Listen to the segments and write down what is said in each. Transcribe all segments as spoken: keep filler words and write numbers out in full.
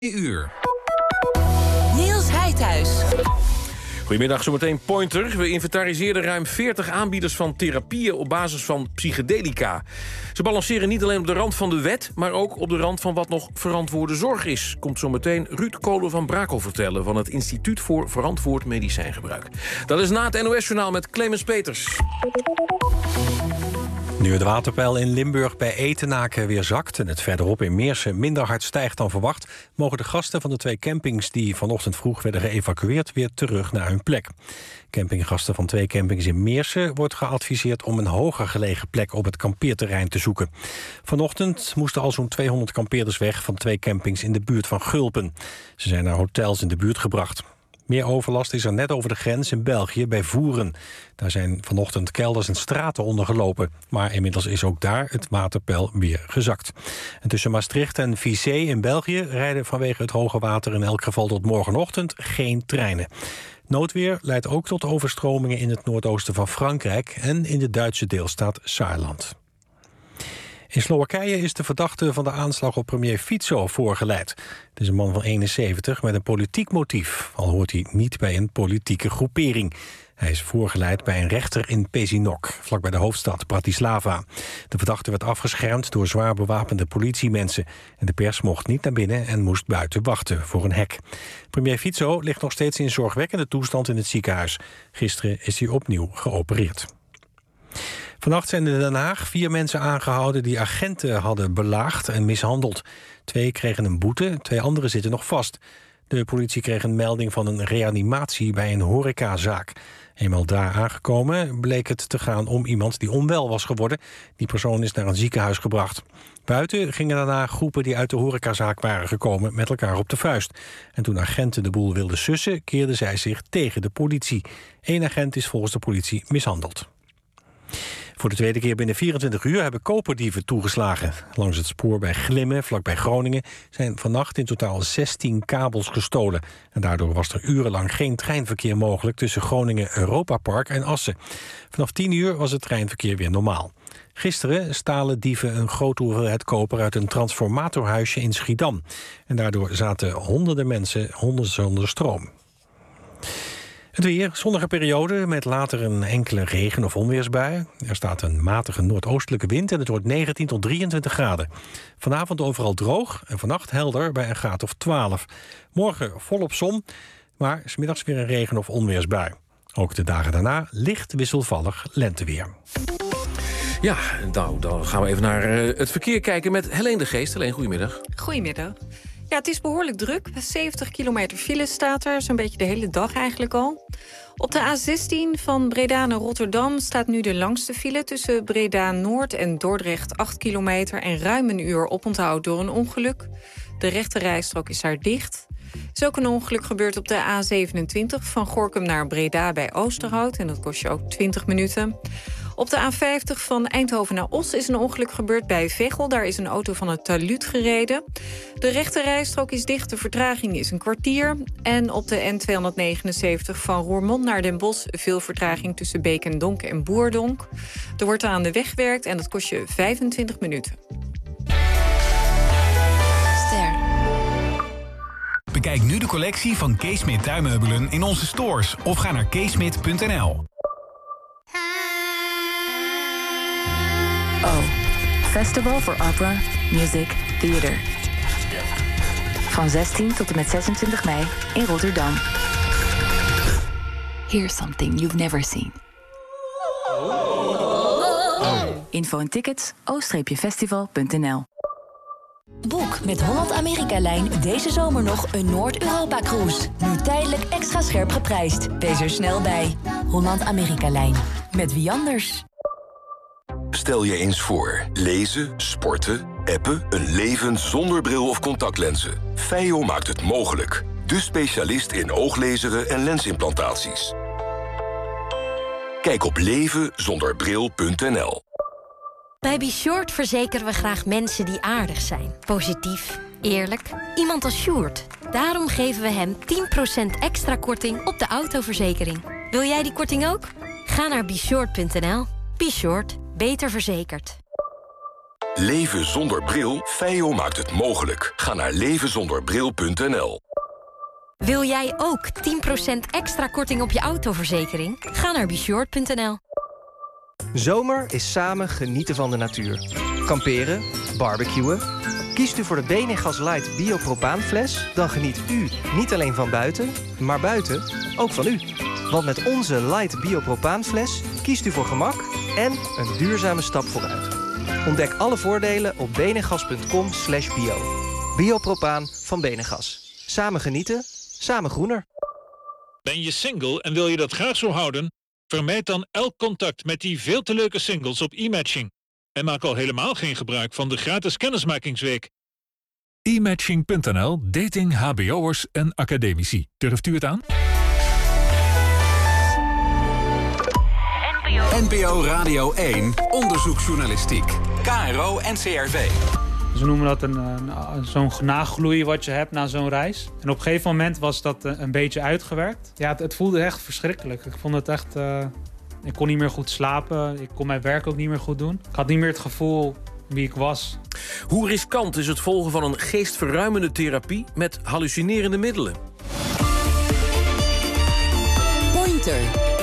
uur. Niels Heidhuis. Goedemiddag, zometeen Pointer. We inventariseerden ruim veertig aanbieders van therapieën op basis van psychedelica. Ze balanceren niet alleen op de rand van de wet, maar ook op de rand van wat nog verantwoorde zorg is. Komt zometeen Ruud Kolen van Brakel vertellen van het Instituut voor Verantwoord Medicijngebruik. Dat is na het N O S-journaal met Clemens Peters. Nu het waterpeil in Limburg bij Etenaken weer zakt en het verderop in Meersen minder hard stijgt dan verwacht, mogen de gasten van de twee campings die vanochtend vroeg werden geëvacueerd weer terug naar hun plek. Campinggasten van twee campings in Meersen wordt geadviseerd om een hoger gelegen plek op het kampeerterrein te zoeken. Vanochtend moesten al zo'n tweehonderd kampeerders weg van twee campings in de buurt van Gulpen. Ze zijn naar hotels in de buurt gebracht. Meer overlast is er net over de grens in België bij Voeren. Daar zijn vanochtend kelders en straten ondergelopen. Maar inmiddels is ook daar het waterpeil weer gezakt. En tussen Maastricht en Vissé in België rijden vanwege het hoge water in elk geval tot morgenochtend geen treinen. Noodweer leidt ook tot overstromingen in het noordoosten van Frankrijk en in de Duitse deelstaat Saarland. In Slowakije is de verdachte van de aanslag op premier Fico voorgeleid. Het is een man van eenenzeventig met een politiek motief, al hoort hij niet bij een politieke groepering. Hij is voorgeleid bij een rechter in Pezinok, vlakbij de hoofdstad Bratislava. De verdachte werd afgeschermd door zwaar bewapende politiemensen. En de pers mocht niet naar binnen en moest buiten wachten voor een hek. Premier Fico ligt nog steeds in zorgwekkende toestand in het ziekenhuis. Gisteren is hij opnieuw geopereerd. Vannacht zijn in Den Haag vier mensen aangehouden die agenten hadden belaagd en mishandeld. Twee kregen een boete, twee anderen zitten nog vast. De politie kreeg een melding van een reanimatie bij een horecazaak. Eenmaal daar aangekomen bleek het te gaan om iemand die onwel was geworden. Die persoon is naar een ziekenhuis gebracht. Buiten gingen daarna groepen die uit de horecazaak waren gekomen met elkaar op de vuist. En toen agenten de boel wilden sussen, keerden zij zich tegen de politie. Eén agent is volgens de politie mishandeld. Voor de tweede keer binnen vierentwintig uur hebben koperdieven toegeslagen. Langs het spoor bij Glimmen, vlakbij Groningen, zijn vannacht in totaal zestien kabels gestolen. En daardoor was er urenlang geen treinverkeer mogelijk tussen Groningen Europapark en Assen. Vanaf tien uur was het treinverkeer weer normaal. Gisteren stalen dieven een grote hoeveelheid koper uit een transformatorhuisje in Schiedam. En daardoor zaten honderden mensen honderden zonder stroom. Het weer, zonnige periode met later een enkele regen- of onweersbui. Er staat een matige noordoostelijke wind en het wordt negentien tot drieëntwintig graden. Vanavond overal droog en vannacht helder bij een graad of twaalf. Morgen volop zon, maar 's middags weer een regen- of onweersbui. Ook de dagen daarna licht wisselvallig lenteweer. Ja, nou, dan gaan we even naar uh, het verkeer kijken met Helene de Geest. Helene, goedemiddag. Goedemiddag. Ja, het is behoorlijk druk. zeventig kilometer file staat er, zo'n beetje de hele dag eigenlijk al. Op de A zestien van Breda naar Rotterdam staat nu de langste file tussen Breda-Noord en Dordrecht, acht kilometer en ruim een uur oponthoud door een ongeluk. De rechte rijstrook is daar dicht. Er is ook een ongeluk gebeurd op de A zevenentwintig van Gorinchem naar Breda bij Oosterhout en dat kost je ook twintig minuten. Op de A vijftig van Eindhoven naar Os is een ongeluk gebeurd bij Veghel. Daar is een auto van het talud gereden. De rechte rijstrook is dicht, de vertraging is een kwartier. En op de N tweehonderdnegenenzeventig van Roermond naar Den Bosch veel vertraging tussen Beekendonk en Boerdonk. Er wordt aan de weg gewerkt en dat kost je vijfentwintig minuten. Ster. Bekijk nu de collectie van Kees Smit tuinmeubelen in onze stores of ga naar keesmit punt n l. O. Festival for Opera, Music, Theater. Van zestien tot en met zesentwintig mei in Rotterdam. Here's something you've never seen. Oh. Info en tickets o festival punt n l. Boek met Holland-Amerika-lijn deze zomer nog een Noord-Europa-cruise. Nu tijdelijk extra scherp geprijsd. Wees er snel bij. Holland-Amerika-lijn. Met wie anders? Stel je eens voor, lezen, sporten, appen, een leven zonder bril of contactlenzen. Feio maakt het mogelijk. De specialist in ooglezeren en lensimplantaties. Kijk op leven zonder bril punt n l. Bij Be Short verzekeren we graag mensen die aardig zijn. Positief, eerlijk, iemand als Sjoerd. Daarom geven we hem tien procent extra korting op de autoverzekering. Wil jij die korting ook? Ga naar be short punt n l. Be Short, beter verzekerd. Leven zonder bril? Feio maakt het mogelijk. Ga naar leven zonder bril punt n l. Wil jij ook tien procent extra korting op je autoverzekering? Ga naar beshort punt n l. Zomer is samen genieten van de natuur. Kamperen, barbecuen. Kiest u voor de Benegas Light Biopropaanfles... dan geniet u niet alleen van buiten, maar buiten ook van u. Want met onze Light Biopropaanfles kiest u voor gemak en een duurzame stap vooruit. Ontdek alle voordelen op benegas punt com slash bio. Biopropaan van Benegas. Samen genieten, samen groener. Ben je single en wil je dat graag zo houden? Vermijd dan elk contact met die veel te leuke singles op e-matching. En maak al helemaal geen gebruik van de gratis kennismakingsweek. e matching punt n l, dating H B O'ers en academici. Durft u het aan? N P O Radio één, onderzoeksjournalistiek. K R O en C R V. Ze noemen dat een, een, zo'n nagloei wat je hebt na zo'n reis. En op een gegeven moment was dat een beetje uitgewerkt. Ja, het, het voelde echt verschrikkelijk. Ik vond het echt... Uh, ik kon niet meer goed slapen. Ik kon mijn werk ook niet meer goed doen. Ik had niet meer het gevoel wie ik was. Hoe riskant is het volgen van een geestverruimende therapie met hallucinerende middelen? Pointer.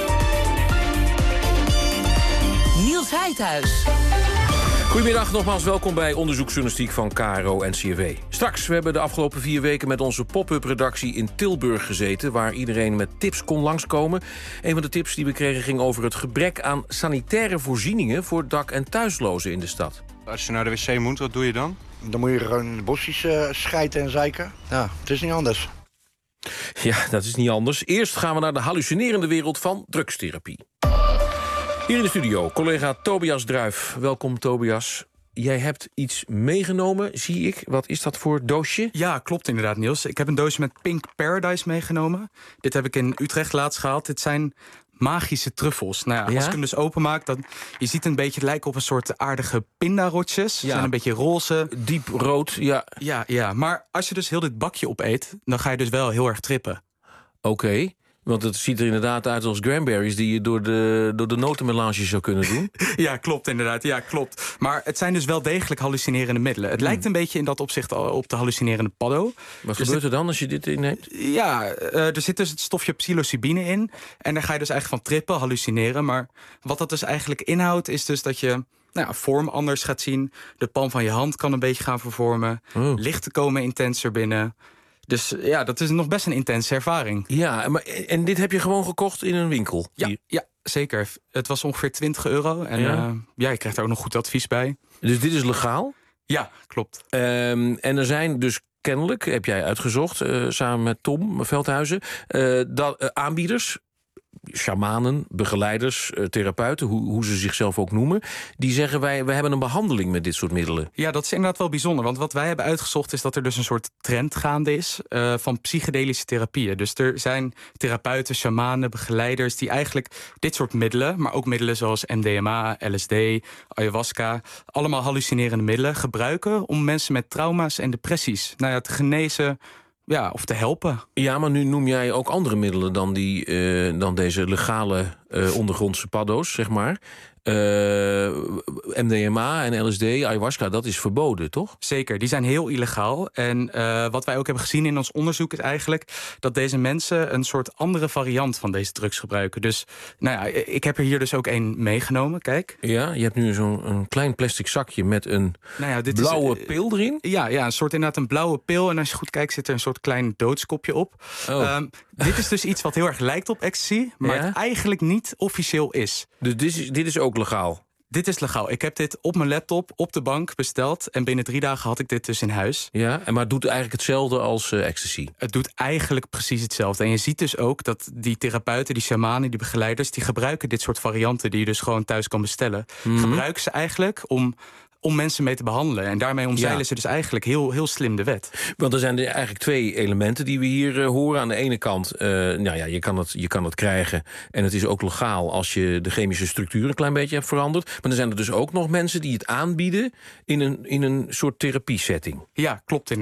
Niels Heidhuis. Goedemiddag, nogmaals welkom bij onderzoeksjournalistiek van K R O en C R V. Straks, we hebben de afgelopen vier weken met onze pop-up redactie in Tilburg gezeten... waar iedereen met tips kon langskomen. Een van de tips die we kregen ging over het gebrek aan sanitaire voorzieningen... voor dak- en thuislozen in de stad. Als je naar de wc moet, wat doe je dan? Dan moet je gewoon in de bosjes uh, schijten en zeiken. Ja, het is niet anders. Ja, dat is niet anders. Eerst gaan we naar de hallucinerende wereld van drugstherapie. Hier in de studio, collega Tobias Druif. Welkom, Tobias. Jij hebt iets meegenomen, zie ik. Wat is dat voor doosje? Ja, klopt inderdaad, Niels. Ik heb een doosje met Pink Paradise meegenomen. Dit heb ik in Utrecht laatst gehaald. Dit zijn magische truffels. Nou ja, ja? Als ik hem dus openmaak, dan je ziet een beetje, het lijken op een soort aardige pindarotjes. Ze Ja. zijn een beetje roze. Diep rood, ja. Ja, ja, maar als je dus heel dit bakje opeet, dan ga je dus wel heel erg trippen. Oké. Okay. Want het ziet er inderdaad uit als cranberries die je door de, door de notenmelange zou kunnen doen. Ja, klopt inderdaad. Ja, klopt. Maar het zijn dus wel degelijk hallucinerende middelen. Het hmm. lijkt een beetje in dat opzicht op de hallucinerende paddo. Wat dus gebeurt er dan als je dit inneemt? Ja, uh, er zit dus het stofje psilocybine in. En daar ga je dus eigenlijk van trippen, hallucineren. Maar wat dat dus eigenlijk inhoudt, is dus dat je nou ja, vorm anders gaat zien. De palm van je hand kan een beetje gaan vervormen. Oh. Lichten komen intenser binnen. Dus ja, dat is nog best een intense ervaring. Ja, maar, en dit heb je gewoon gekocht in een winkel? Ja, ja zeker. Het was ongeveer twintig euro. En ja. Uh, ja, je krijgt daar ook nog goed advies bij. Dus dit is legaal? Ja, klopt. Um, en er zijn dus kennelijk, heb jij uitgezocht, uh, samen met Tom Veldhuizen, uh, dat, uh, aanbieders, shamanen, begeleiders, uh, therapeuten, hoe, hoe ze zichzelf ook noemen, die zeggen wij, wij hebben een behandeling met dit soort middelen. Ja, dat is inderdaad wel bijzonder. Want wat wij hebben uitgezocht is dat er dus een soort trend gaande is uh, van psychedelische therapieën. Dus er zijn therapeuten, shamanen, begeleiders die eigenlijk dit soort middelen, maar ook middelen zoals M D M A, L S D, ayahuasca, allemaal hallucinerende middelen gebruiken om mensen met trauma's en depressies nou ja, te genezen. Ja, of te helpen. Ja, maar nu noem jij ook andere middelen dan, die, uh, dan deze legale uh, ondergrondse paddo's, zeg maar. Uh, M D M A en L S D, ayahuasca, dat is verboden, toch? Zeker, die zijn heel illegaal. En uh, wat wij ook hebben gezien in ons onderzoek is eigenlijk dat deze mensen een soort andere variant van deze drugs gebruiken. Dus nou ja, ik heb er hier dus ook één meegenomen, kijk. Ja, je hebt nu zo'n klein plastic zakje met een nou ja, dit blauwe is, pil erin. Ja, ja, een soort inderdaad een blauwe pil. En als je goed kijkt zit er een soort klein doodskopje op. Oh. Um, dit is dus iets wat heel erg lijkt op ecstasy, maar ja? het eigenlijk niet officieel is. Dus dit is, dit is ook legaal? Dit is legaal. Ik heb dit op mijn laptop, op de bank besteld. En binnen drie dagen had ik dit dus in huis. Ja, maar het doet eigenlijk hetzelfde als uh, ecstasy? Het doet eigenlijk precies hetzelfde. En je ziet dus ook dat die therapeuten, die shamanen, die begeleiders, die gebruiken dit soort varianten die je dus gewoon thuis kan bestellen. Mm-hmm. Gebruiken ze eigenlijk om om mensen mee te behandelen. En daarmee omzeilen ja. ze dus eigenlijk heel, heel slim de wet. Want er zijn er eigenlijk twee elementen die we hier uh, horen. Aan de ene kant, uh, nou ja, je kan, het, je kan het krijgen. En het is ook legaal als je de chemische structuur een klein beetje hebt veranderd. Maar er zijn er dus ook nog mensen die het aanbieden in een, in een soort therapiesetting. Ja, klopt inderdaad. Ja.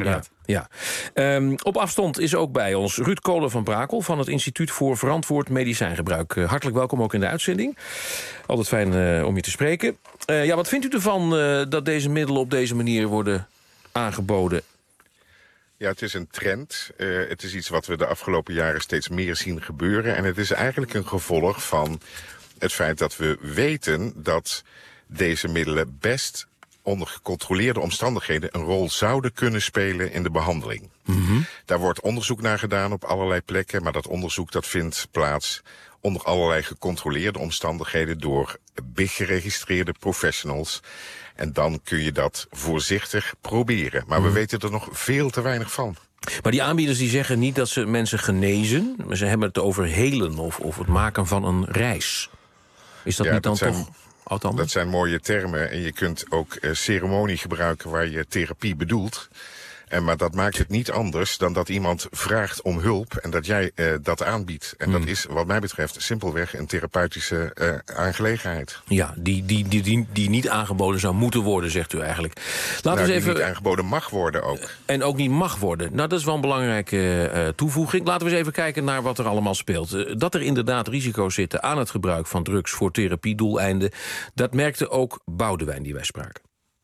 Ja. Um, op afstand is ook bij ons Ruud Kolen van Brakel van het Instituut voor Verantwoord Medicijngebruik. Uh, hartelijk welkom ook in de uitzending. Altijd fijn uh, om je te spreken. Uh, ja, wat vindt u ervan uh, dat deze middelen op deze manier worden aangeboden? Ja, het is een trend. Uh, het is iets wat we de afgelopen jaren steeds meer zien gebeuren. En het is eigenlijk een gevolg van het feit dat we weten dat deze middelen best onder gecontroleerde omstandigheden een rol zouden kunnen spelen in de behandeling. Mm-hmm. Daar wordt onderzoek naar gedaan op allerlei plekken, maar dat onderzoek dat vindt plaats onder allerlei gecontroleerde omstandigheden door B I G-geregistreerde professionals. En dan kun je dat voorzichtig proberen. Maar we weten er nog veel te weinig van. Maar die aanbieders die zeggen niet dat ze mensen genezen, maar ze hebben het over helen of, of het maken van een reis. Is dat ja, niet dan dat zijn, toch oud-anders? Dat zijn mooie termen en je kunt ook uh, ceremonie gebruiken waar je therapie bedoelt. En, maar dat maakt het niet anders dan dat iemand vraagt om hulp en dat jij uh, dat aanbiedt. En hmm. dat is wat mij betreft simpelweg een therapeutische uh, aangelegenheid. Ja, die, die, die, die, die niet aangeboden zou moeten worden, zegt u eigenlijk. Laten nou, we eens die even... niet aangeboden mag worden ook. En ook niet mag worden. Nou, dat is wel een belangrijke uh, toevoeging. Laten we eens even kijken naar wat er allemaal speelt. Uh, dat er inderdaad risico's zitten aan het gebruik van drugs voor therapiedoeleinden, dat merkte ook Boudewijn die wij spraken.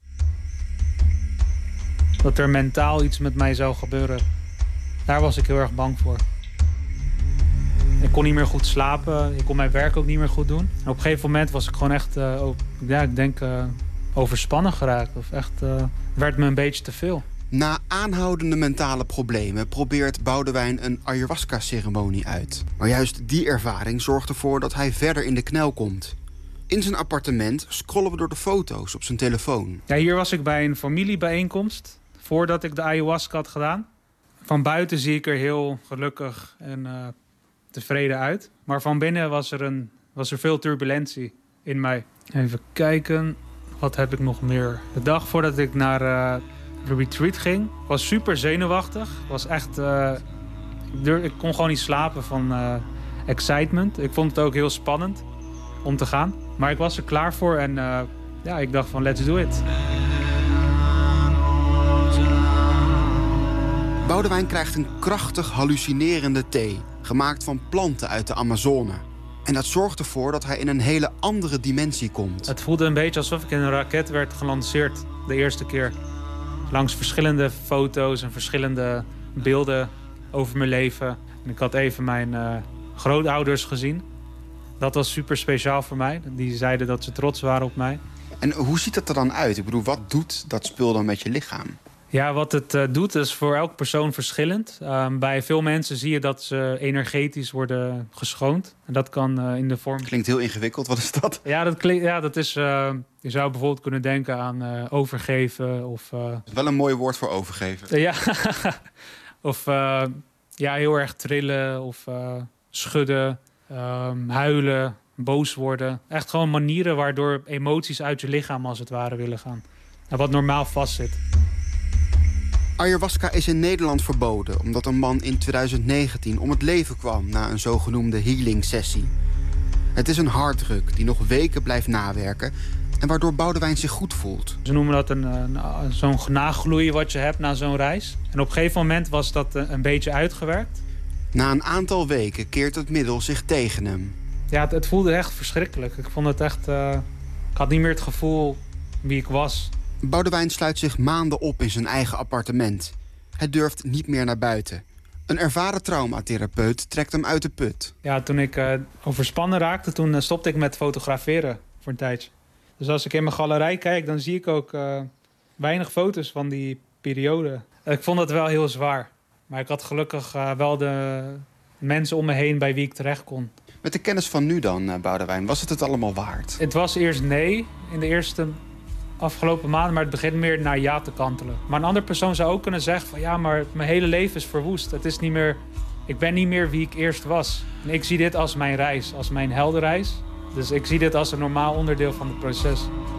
Dat er mentaal iets met mij zou gebeuren. Daar was ik heel erg bang voor. Ik kon niet meer goed slapen. Ik kon mijn werk ook niet meer goed doen. En op een gegeven moment was ik gewoon echt, uh, ja, ik denk, uh, overspannen geraakt. Of echt, uh, werd me een beetje te veel. Na aanhoudende mentale problemen probeert Boudewijn een ayahuasca-ceremonie uit. Maar juist die ervaring zorgt ervoor dat hij verder in de knel komt. In zijn appartement scrollen we door de foto's op zijn telefoon. Ja, hier was ik bij een familiebijeenkomst voordat ik de ayahuasca had gedaan. Van buiten zie ik er heel gelukkig en uh, tevreden uit. Maar van binnen was er, een, was er veel turbulentie in mij. Even kijken, wat heb ik nog meer? De dag voordat ik naar uh, de retreat ging, was super zenuwachtig. Was echt, uh, ik, durf, ik kon gewoon niet slapen van uh, excitement. Ik vond het ook heel spannend om te gaan. Maar ik was er klaar voor en uh, ja, ik dacht van let's do it. Boudewijn krijgt een krachtig hallucinerende thee, gemaakt van planten uit de Amazone. En dat zorgt ervoor dat hij in een hele andere dimensie komt. Het voelde een beetje alsof ik in een raket werd gelanceerd de eerste keer. Langs verschillende foto's en verschillende beelden over mijn leven. En ik had even mijn uh, grootouders gezien. Dat was super speciaal voor mij. Die zeiden dat ze trots waren op mij. En hoe ziet dat er dan uit? Ik bedoel, wat doet dat spul dan met je lichaam? Ja, wat het uh, doet is voor elke persoon verschillend. Uh, bij veel mensen zie je dat ze energetisch worden geschoond. En dat kan uh, in de vorm... Klinkt heel ingewikkeld, wat is dat? Ja, dat, klinkt, ja, dat is... Uh, je zou bijvoorbeeld kunnen denken aan uh, overgeven of... Uh... Wel een mooi woord voor overgeven. Uh, ja, of uh, ja, heel erg trillen of uh, schudden, um, huilen, boos worden. Echt gewoon manieren waardoor emoties uit je lichaam als het ware willen gaan. En wat normaal vastzit. Ayahuasca is in Nederland verboden omdat een man in twintig negentien om het leven kwam na een zogenoemde healing sessie. Het is een harddruk die nog weken blijft nawerken en waardoor Boudewijn zich goed voelt. Ze noemen dat een, een, zo'n nagloei wat je hebt na zo'n reis. En op een gegeven moment was dat een beetje uitgewerkt. Na een aantal weken keert het middel zich tegen hem. Ja, het, het voelde echt verschrikkelijk. Ik vond het echt... Uh, ik had niet meer het gevoel wie ik was. Boudewijn sluit zich maanden op in zijn eigen appartement. Hij durft niet meer naar buiten. Een ervaren traumatherapeut trekt hem uit de put. Ja, toen ik uh, overspannen raakte, toen uh, stopte ik met fotograferen voor een tijdje. Dus als ik in mijn galerij kijk, dan zie ik ook uh, weinig foto's van die periode. Uh, ik vond het wel heel zwaar. Maar ik had gelukkig uh, wel de mensen om me heen bij wie ik terecht kon. Met de kennis van nu dan, uh, Boudewijn, was het het allemaal waard? Het was eerst nee in de eerste afgelopen maanden, maar het begint meer naar ja te kantelen. Maar een andere persoon zou ook kunnen zeggen van ja, maar mijn hele leven is verwoest. Het is niet meer, ik ben niet meer wie ik eerst was. En ik zie dit als mijn reis, als mijn heldenreis. Dus ik zie dit als een normaal onderdeel van het proces.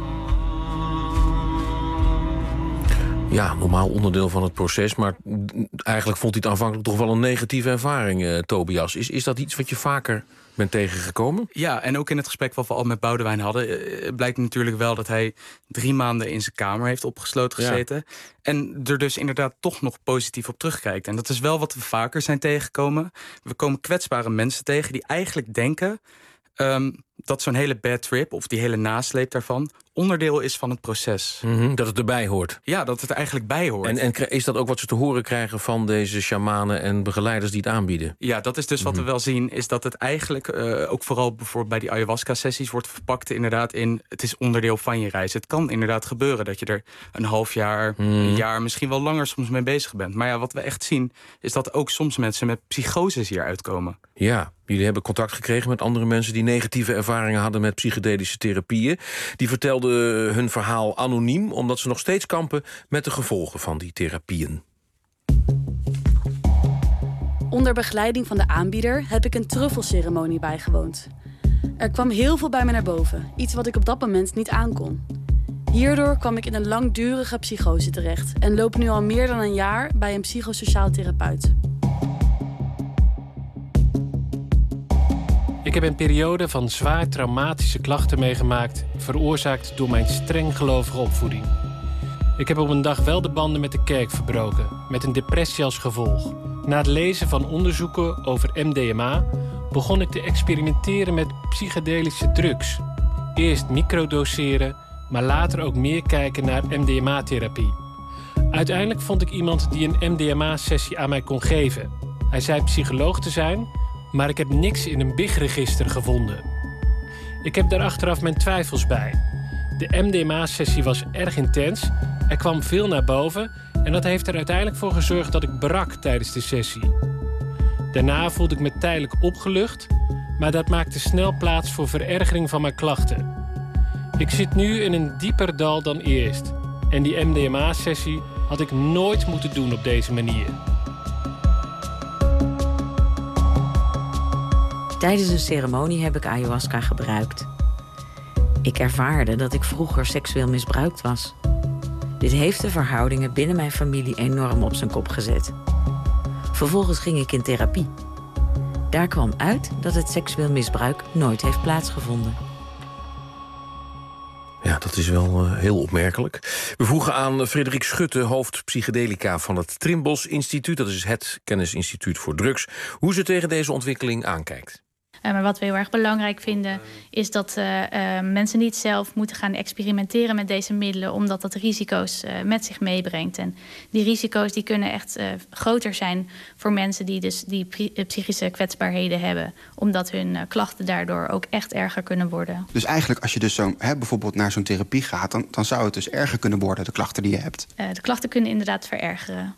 Ja, normaal onderdeel van het proces, maar eigenlijk vond hij het aanvankelijk toch wel een negatieve ervaring, uh, Tobias. Is, is dat iets wat je vaker bent tegengekomen? Ja, en ook in het gesprek wat we al met Boudewijn hadden... Uh, blijkt natuurlijk wel dat hij drie maanden in zijn kamer heeft opgesloten gezeten. Ja. En er dus inderdaad toch nog positief op terugkijkt. En dat is wel wat we vaker zijn tegengekomen. We komen kwetsbare mensen tegen die eigenlijk denken... Um, dat zo'n hele bad trip, of die hele nasleep daarvan... onderdeel is van het proces. Mm-hmm, dat het erbij hoort. Ja, dat het er eigenlijk bij hoort. En, en is dat ook wat ze te horen krijgen van deze shamanen en begeleiders die het aanbieden? Ja, dat is dus wat mm-hmm. we wel zien, is dat het eigenlijk... Uh, ook vooral bijvoorbeeld bij die ayahuasca-sessies wordt verpakt inderdaad in... het is onderdeel van je reis. Het kan inderdaad gebeuren dat je er een half jaar, mm. een jaar... misschien wel langer soms mee bezig bent. Maar ja, wat we echt zien, is dat ook soms mensen met psychoses hier uitkomen. Ja, jullie hebben contact gekregen met andere mensen... die negatieve ervaringen hadden met psychedelische therapieën. Die vertelden hun verhaal anoniem... omdat ze nog steeds kampen met de gevolgen van die therapieën. Onder begeleiding van de aanbieder heb ik een truffelceremonie bijgewoond. Er kwam heel veel bij me naar boven. Iets wat ik op dat moment niet aankon. Hierdoor kwam ik in een langdurige psychose terecht... en loop nu al meer dan een jaar bij een psychosociaal therapeut. Ik heb een periode van zwaar traumatische klachten meegemaakt... veroorzaakt door mijn streng gelovige opvoeding. Ik heb op een dag wel de banden met de kerk verbroken... met een depressie als gevolg. Na het lezen van onderzoeken over M D M A... begon ik te experimenteren met psychedelische drugs. Eerst microdoseren, maar later ook meer kijken naar M D M A-therapie. Uiteindelijk vond ik iemand die een M D M A-sessie aan mij kon geven. Hij zei psycholoog te zijn... maar ik heb niks in een B I G-register gevonden. Ik heb daar achteraf mijn twijfels bij. De M D M A-sessie was erg intens, er kwam veel naar boven... en dat heeft er uiteindelijk voor gezorgd dat ik brak tijdens de sessie. Daarna voelde ik me tijdelijk opgelucht... maar dat maakte snel plaats voor verergering van mijn klachten. Ik zit nu in een dieper dal dan eerst. En die M D M A-sessie had ik nooit moeten doen op deze manier. Tijdens een ceremonie heb ik ayahuasca gebruikt. Ik ervaarde dat ik vroeger seksueel misbruikt was. Dit heeft de verhoudingen binnen mijn familie enorm op zijn kop gezet. Vervolgens ging ik in therapie. Daar kwam uit dat het seksueel misbruik nooit heeft plaatsgevonden. Ja, dat is wel uh, heel opmerkelijk. We vroegen aan Frederik Schutte, hoofd psychedelica van het Trimbos Instituut. Dat is het kennisinstituut voor drugs. Hoe ze tegen deze ontwikkeling aankijkt. Uh, maar wat we heel erg belangrijk vinden... is dat uh, uh, mensen niet zelf moeten gaan experimenteren met deze middelen... omdat dat risico's uh, met zich meebrengt. En die risico's die kunnen echt uh, groter zijn voor mensen... die dus die psychische kwetsbaarheden hebben. Omdat hun uh, klachten daardoor ook echt erger kunnen worden. Dus eigenlijk als je dus zo, hè, bijvoorbeeld naar zo'n therapie gaat... Dan, dan zou het dus erger kunnen worden, de klachten die je hebt. Uh, de klachten kunnen inderdaad verergeren.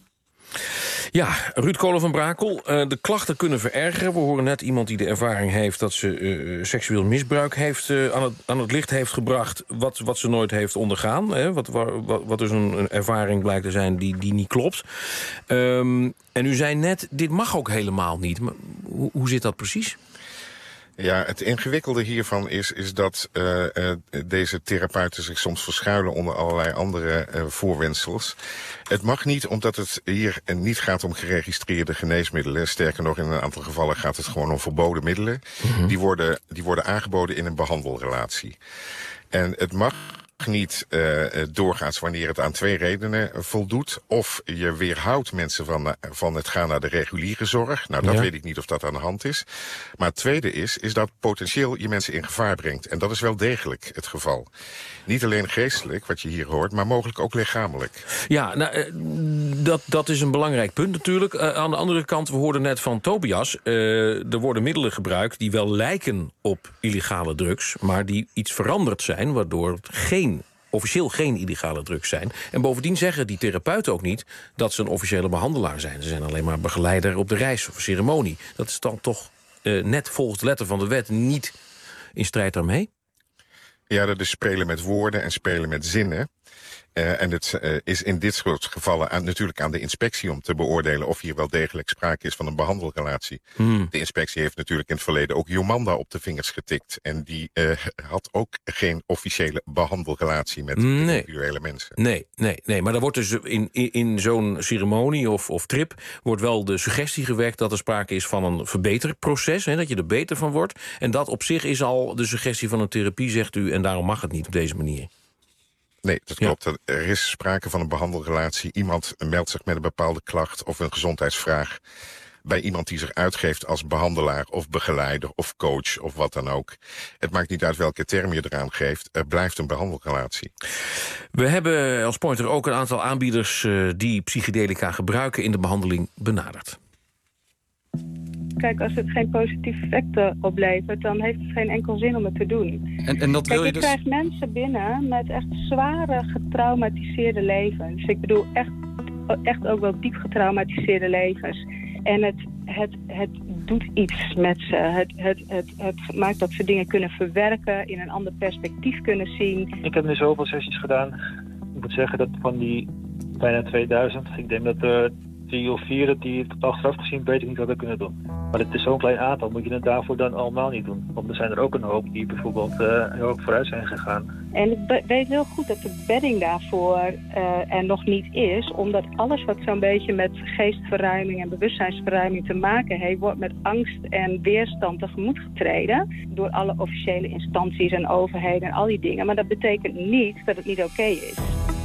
Ja, Ruud Kolen van Brakel, uh, de klachten kunnen verergeren. We horen net iemand die de ervaring heeft dat ze uh, seksueel misbruik heeft, uh, aan, het, aan het licht heeft gebracht... wat, wat ze nooit heeft ondergaan. Hè? Wat, wat, wat dus een, een ervaring blijkt te zijn die, die niet klopt. Um, en u zei net, dit mag ook helemaal niet. Maar hoe, hoe zit dat precies? Ja, het ingewikkelde hiervan is, is dat uh, uh, deze therapeuten zich soms verschuilen onder allerlei andere uh, voorwendsels. Het mag niet, omdat het hier niet gaat om geregistreerde geneesmiddelen. Sterker nog, in een aantal gevallen gaat het gewoon om verboden middelen. Mm-hmm. Die worden, die worden aangeboden in een behandelrelatie. En het mag niet uh, doorgaans wanneer het aan twee redenen voldoet. Of je weerhoudt mensen van, uh, van het gaan naar de reguliere zorg. Nou, dat ja. weet ik niet of dat aan de hand is. Maar het tweede is, is dat potentieel je mensen in gevaar brengt. En dat is wel degelijk het geval. Niet alleen geestelijk, wat je hier hoort, maar mogelijk ook lichamelijk. Ja, nou, uh, dat, dat is een belangrijk punt natuurlijk. Uh, aan de andere kant, we hoorden net van Tobias... Uh, er worden middelen gebruikt die wel lijken op illegale drugs... maar die iets veranderd zijn, waardoor het geen... officieel geen illegale drugs zijn. En bovendien zeggen die therapeuten ook niet... dat ze een officiële behandelaar zijn. Ze zijn alleen maar begeleider op de reis of ceremonie. Dat is dan toch uh, net volgens de letter van de wet niet in strijd daarmee? Ja, dat is spelen met woorden en spelen met zinnen. Uh, en het uh, is in dit soort gevallen aan, natuurlijk aan de inspectie om te beoordelen of hier wel degelijk sprake is van een behandelrelatie. Hmm. De inspectie heeft natuurlijk in het verleden ook Jomanda op de vingers getikt. En die uh, had ook geen officiële behandelrelatie met nee. individuele mensen. Nee, nee, nee. Maar er wordt dus in, in, in zo'n ceremonie of, of trip wordt wel de suggestie gewekt dat er sprake is van een verbeterproces. Hè, dat je er beter van wordt. En dat op zich is al de suggestie van een therapie, zegt u. En daarom mag het niet op deze manier. Nee, dat klopt. Ja. Er is sprake van een behandelrelatie. Iemand meldt zich met een bepaalde klacht of een gezondheidsvraag bij iemand die zich uitgeeft als behandelaar of begeleider of coach of wat dan ook. Het maakt niet uit welke term je eraan geeft. Er blijft een behandelrelatie. We hebben als Pointer ook een aantal aanbieders uh, die psychedelica gebruiken in de behandeling benaderd. Kijk, als het geen positieve effecten oplevert, dan heeft het geen enkel zin om het te doen. En, en dat wil Kijk, je je dus... krijgt mensen binnen met echt zware getraumatiseerde levens. Ik bedoel, echt, echt ook wel diep getraumatiseerde levens. En het, het, het doet iets met ze. Het, het, het, het maakt dat ze dingen kunnen verwerken, in een ander perspectief kunnen zien. Ik heb nu zoveel sessies gedaan. Ik moet zeggen dat van die bijna tweeduizend, ik denk dat er drie of vier die het achteraf gezien beter niet hadden kunnen doen. Maar het is zo'n klein aantal, moet je het daarvoor dan allemaal niet doen. Want er zijn er ook een hoop die bijvoorbeeld uh, heel erg vooruit zijn gegaan. En ik weet heel goed dat de bedding daarvoor uh, er nog niet is, omdat alles wat zo'n beetje met geestverruiming en bewustzijnsverruiming te maken heeft, wordt met angst en weerstand tegemoet getreden door alle officiële instanties en overheden en al die dingen. Maar dat betekent niet dat het niet oké okay is.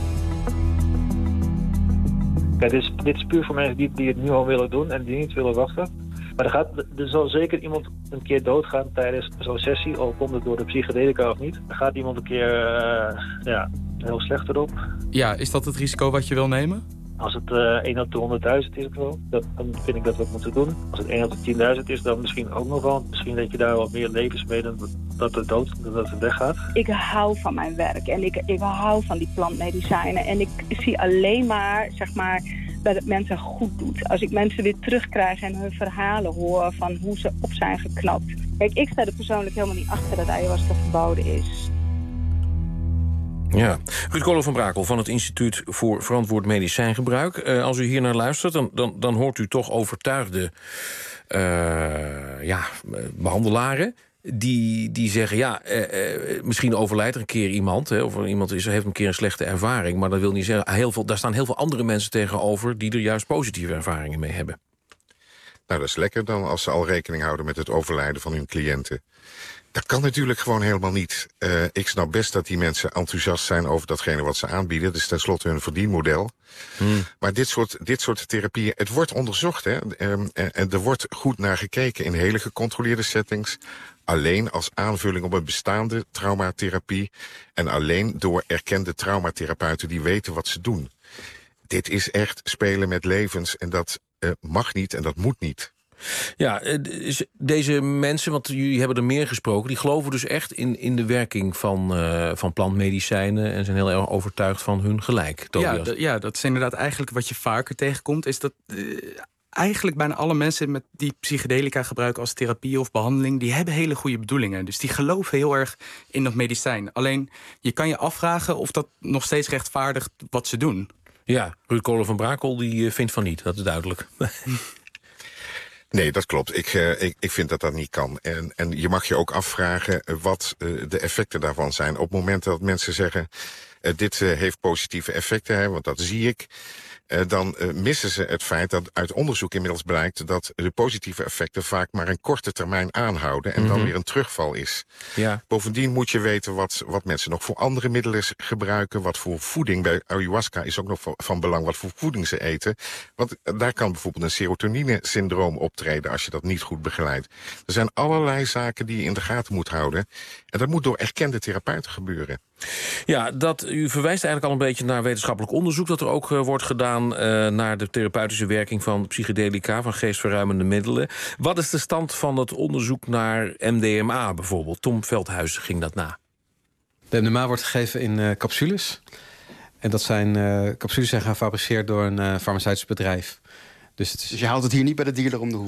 Kijk, dit, is, dit is puur voor mensen die, die het nu al willen doen en die niet willen wachten. Maar er, gaat, er zal zeker iemand een keer doodgaan tijdens zo'n sessie, al komt het door de psychedelica of niet. Er gaat iemand een keer uh, ja, heel slecht erop. Ja, is dat het risico wat je wil nemen? Als het uh, één op de honderdduizend is het wel, dat, dan vind ik dat we het moeten doen. Als het één op de tienduizend is, dan misschien ook nog wel. Misschien dat je daar wat meer levens mee dan dat het dood, dat het weggaat. Ik hou van mijn werk en ik, ik hou van die plantmedicijnen. En ik zie alleen maar, zeg maar, dat het mensen goed doet. Als ik mensen weer terugkrijg en hun verhalen hoor van hoe ze op zijn geknapt. Kijk, ik sta er persoonlijk helemaal niet achter dat ayahuasca verboden is. Ja, Ruud Kolen van Brakel van het Instituut voor Verantwoord Medicijngebruik. Uh, als u hier naar luistert, dan, dan, dan hoort u toch overtuigde uh, ja, behandelaren die, die zeggen, ja, uh, uh, misschien overlijdt er een keer iemand, hè, of iemand is, heeft een keer een slechte ervaring, maar dat wil niet zeggen, heel veel, daar staan heel veel andere mensen tegenover die er juist positieve ervaringen mee hebben. Nou, dat is lekker dan als ze al rekening houden met het overlijden van hun cliënten. Dat kan natuurlijk gewoon helemaal niet. Uh, ik snap best dat die mensen enthousiast zijn over datgene wat ze aanbieden. Dat is tenslotte hun verdienmodel. Hmm. Maar dit soort, dit soort therapieën, het wordt onderzocht. Hè? Um, en, en er wordt goed naar gekeken in hele gecontroleerde settings. Alleen als aanvulling op een bestaande traumatherapie. En alleen door erkende traumatherapeuten die weten wat ze doen. Dit is echt spelen met levens en dat uh, mag niet en dat moet niet. Ja, deze mensen, want jullie hebben er meer gesproken, die geloven dus echt in, in de werking van, uh, van plantmedicijnen en zijn heel erg overtuigd van hun gelijk. Ja, d- ja, dat is inderdaad eigenlijk wat je vaker tegenkomt, is dat uh, eigenlijk bijna alle mensen met die psychedelica gebruiken als therapie of behandeling, die hebben hele goede bedoelingen. Dus die geloven heel erg in dat medicijn. Alleen, je kan je afvragen of dat nog steeds rechtvaardigt wat ze doen. Ja, Ruud Kolen van Brakel die vindt van niet, dat is duidelijk. Nee, dat klopt. Ik, uh, ik, ik vind dat dat niet kan. En, en je mag je ook afvragen wat uh, de effecten daarvan zijn. Op het moment dat mensen zeggen, uh, dit uh, heeft positieve effecten, hè, want dat zie ik. Uh, dan uh, missen ze het feit dat uit onderzoek inmiddels blijkt dat de positieve effecten vaak maar een korte termijn aanhouden en mm-hmm. dan weer een terugval is. Ja. Bovendien moet je weten wat, wat mensen nog voor andere middelen gebruiken, wat voor voeding. Bij ayahuasca is ook nog van belang wat voor voeding ze eten. Want daar kan bijvoorbeeld een serotonine-syndroom optreden als je dat niet goed begeleidt. Er zijn allerlei zaken die je in de gaten moet houden. En dat moet door erkende therapeuten gebeuren. Ja, dat, u verwijst eigenlijk al een beetje naar wetenschappelijk onderzoek dat er ook uh, wordt gedaan uh, naar de therapeutische werking van psychedelica, van geestverruimende middelen. Wat is de stand van het onderzoek naar M D M A bijvoorbeeld? Tom Veldhuizen ging dat na. De M D M A wordt gegeven in uh, capsules. En dat zijn uh, capsules zijn gefabriceerd door een uh, farmaceutisch bedrijf. Dus, het is... dus je haalt het hier niet bij de dealer om de hoek?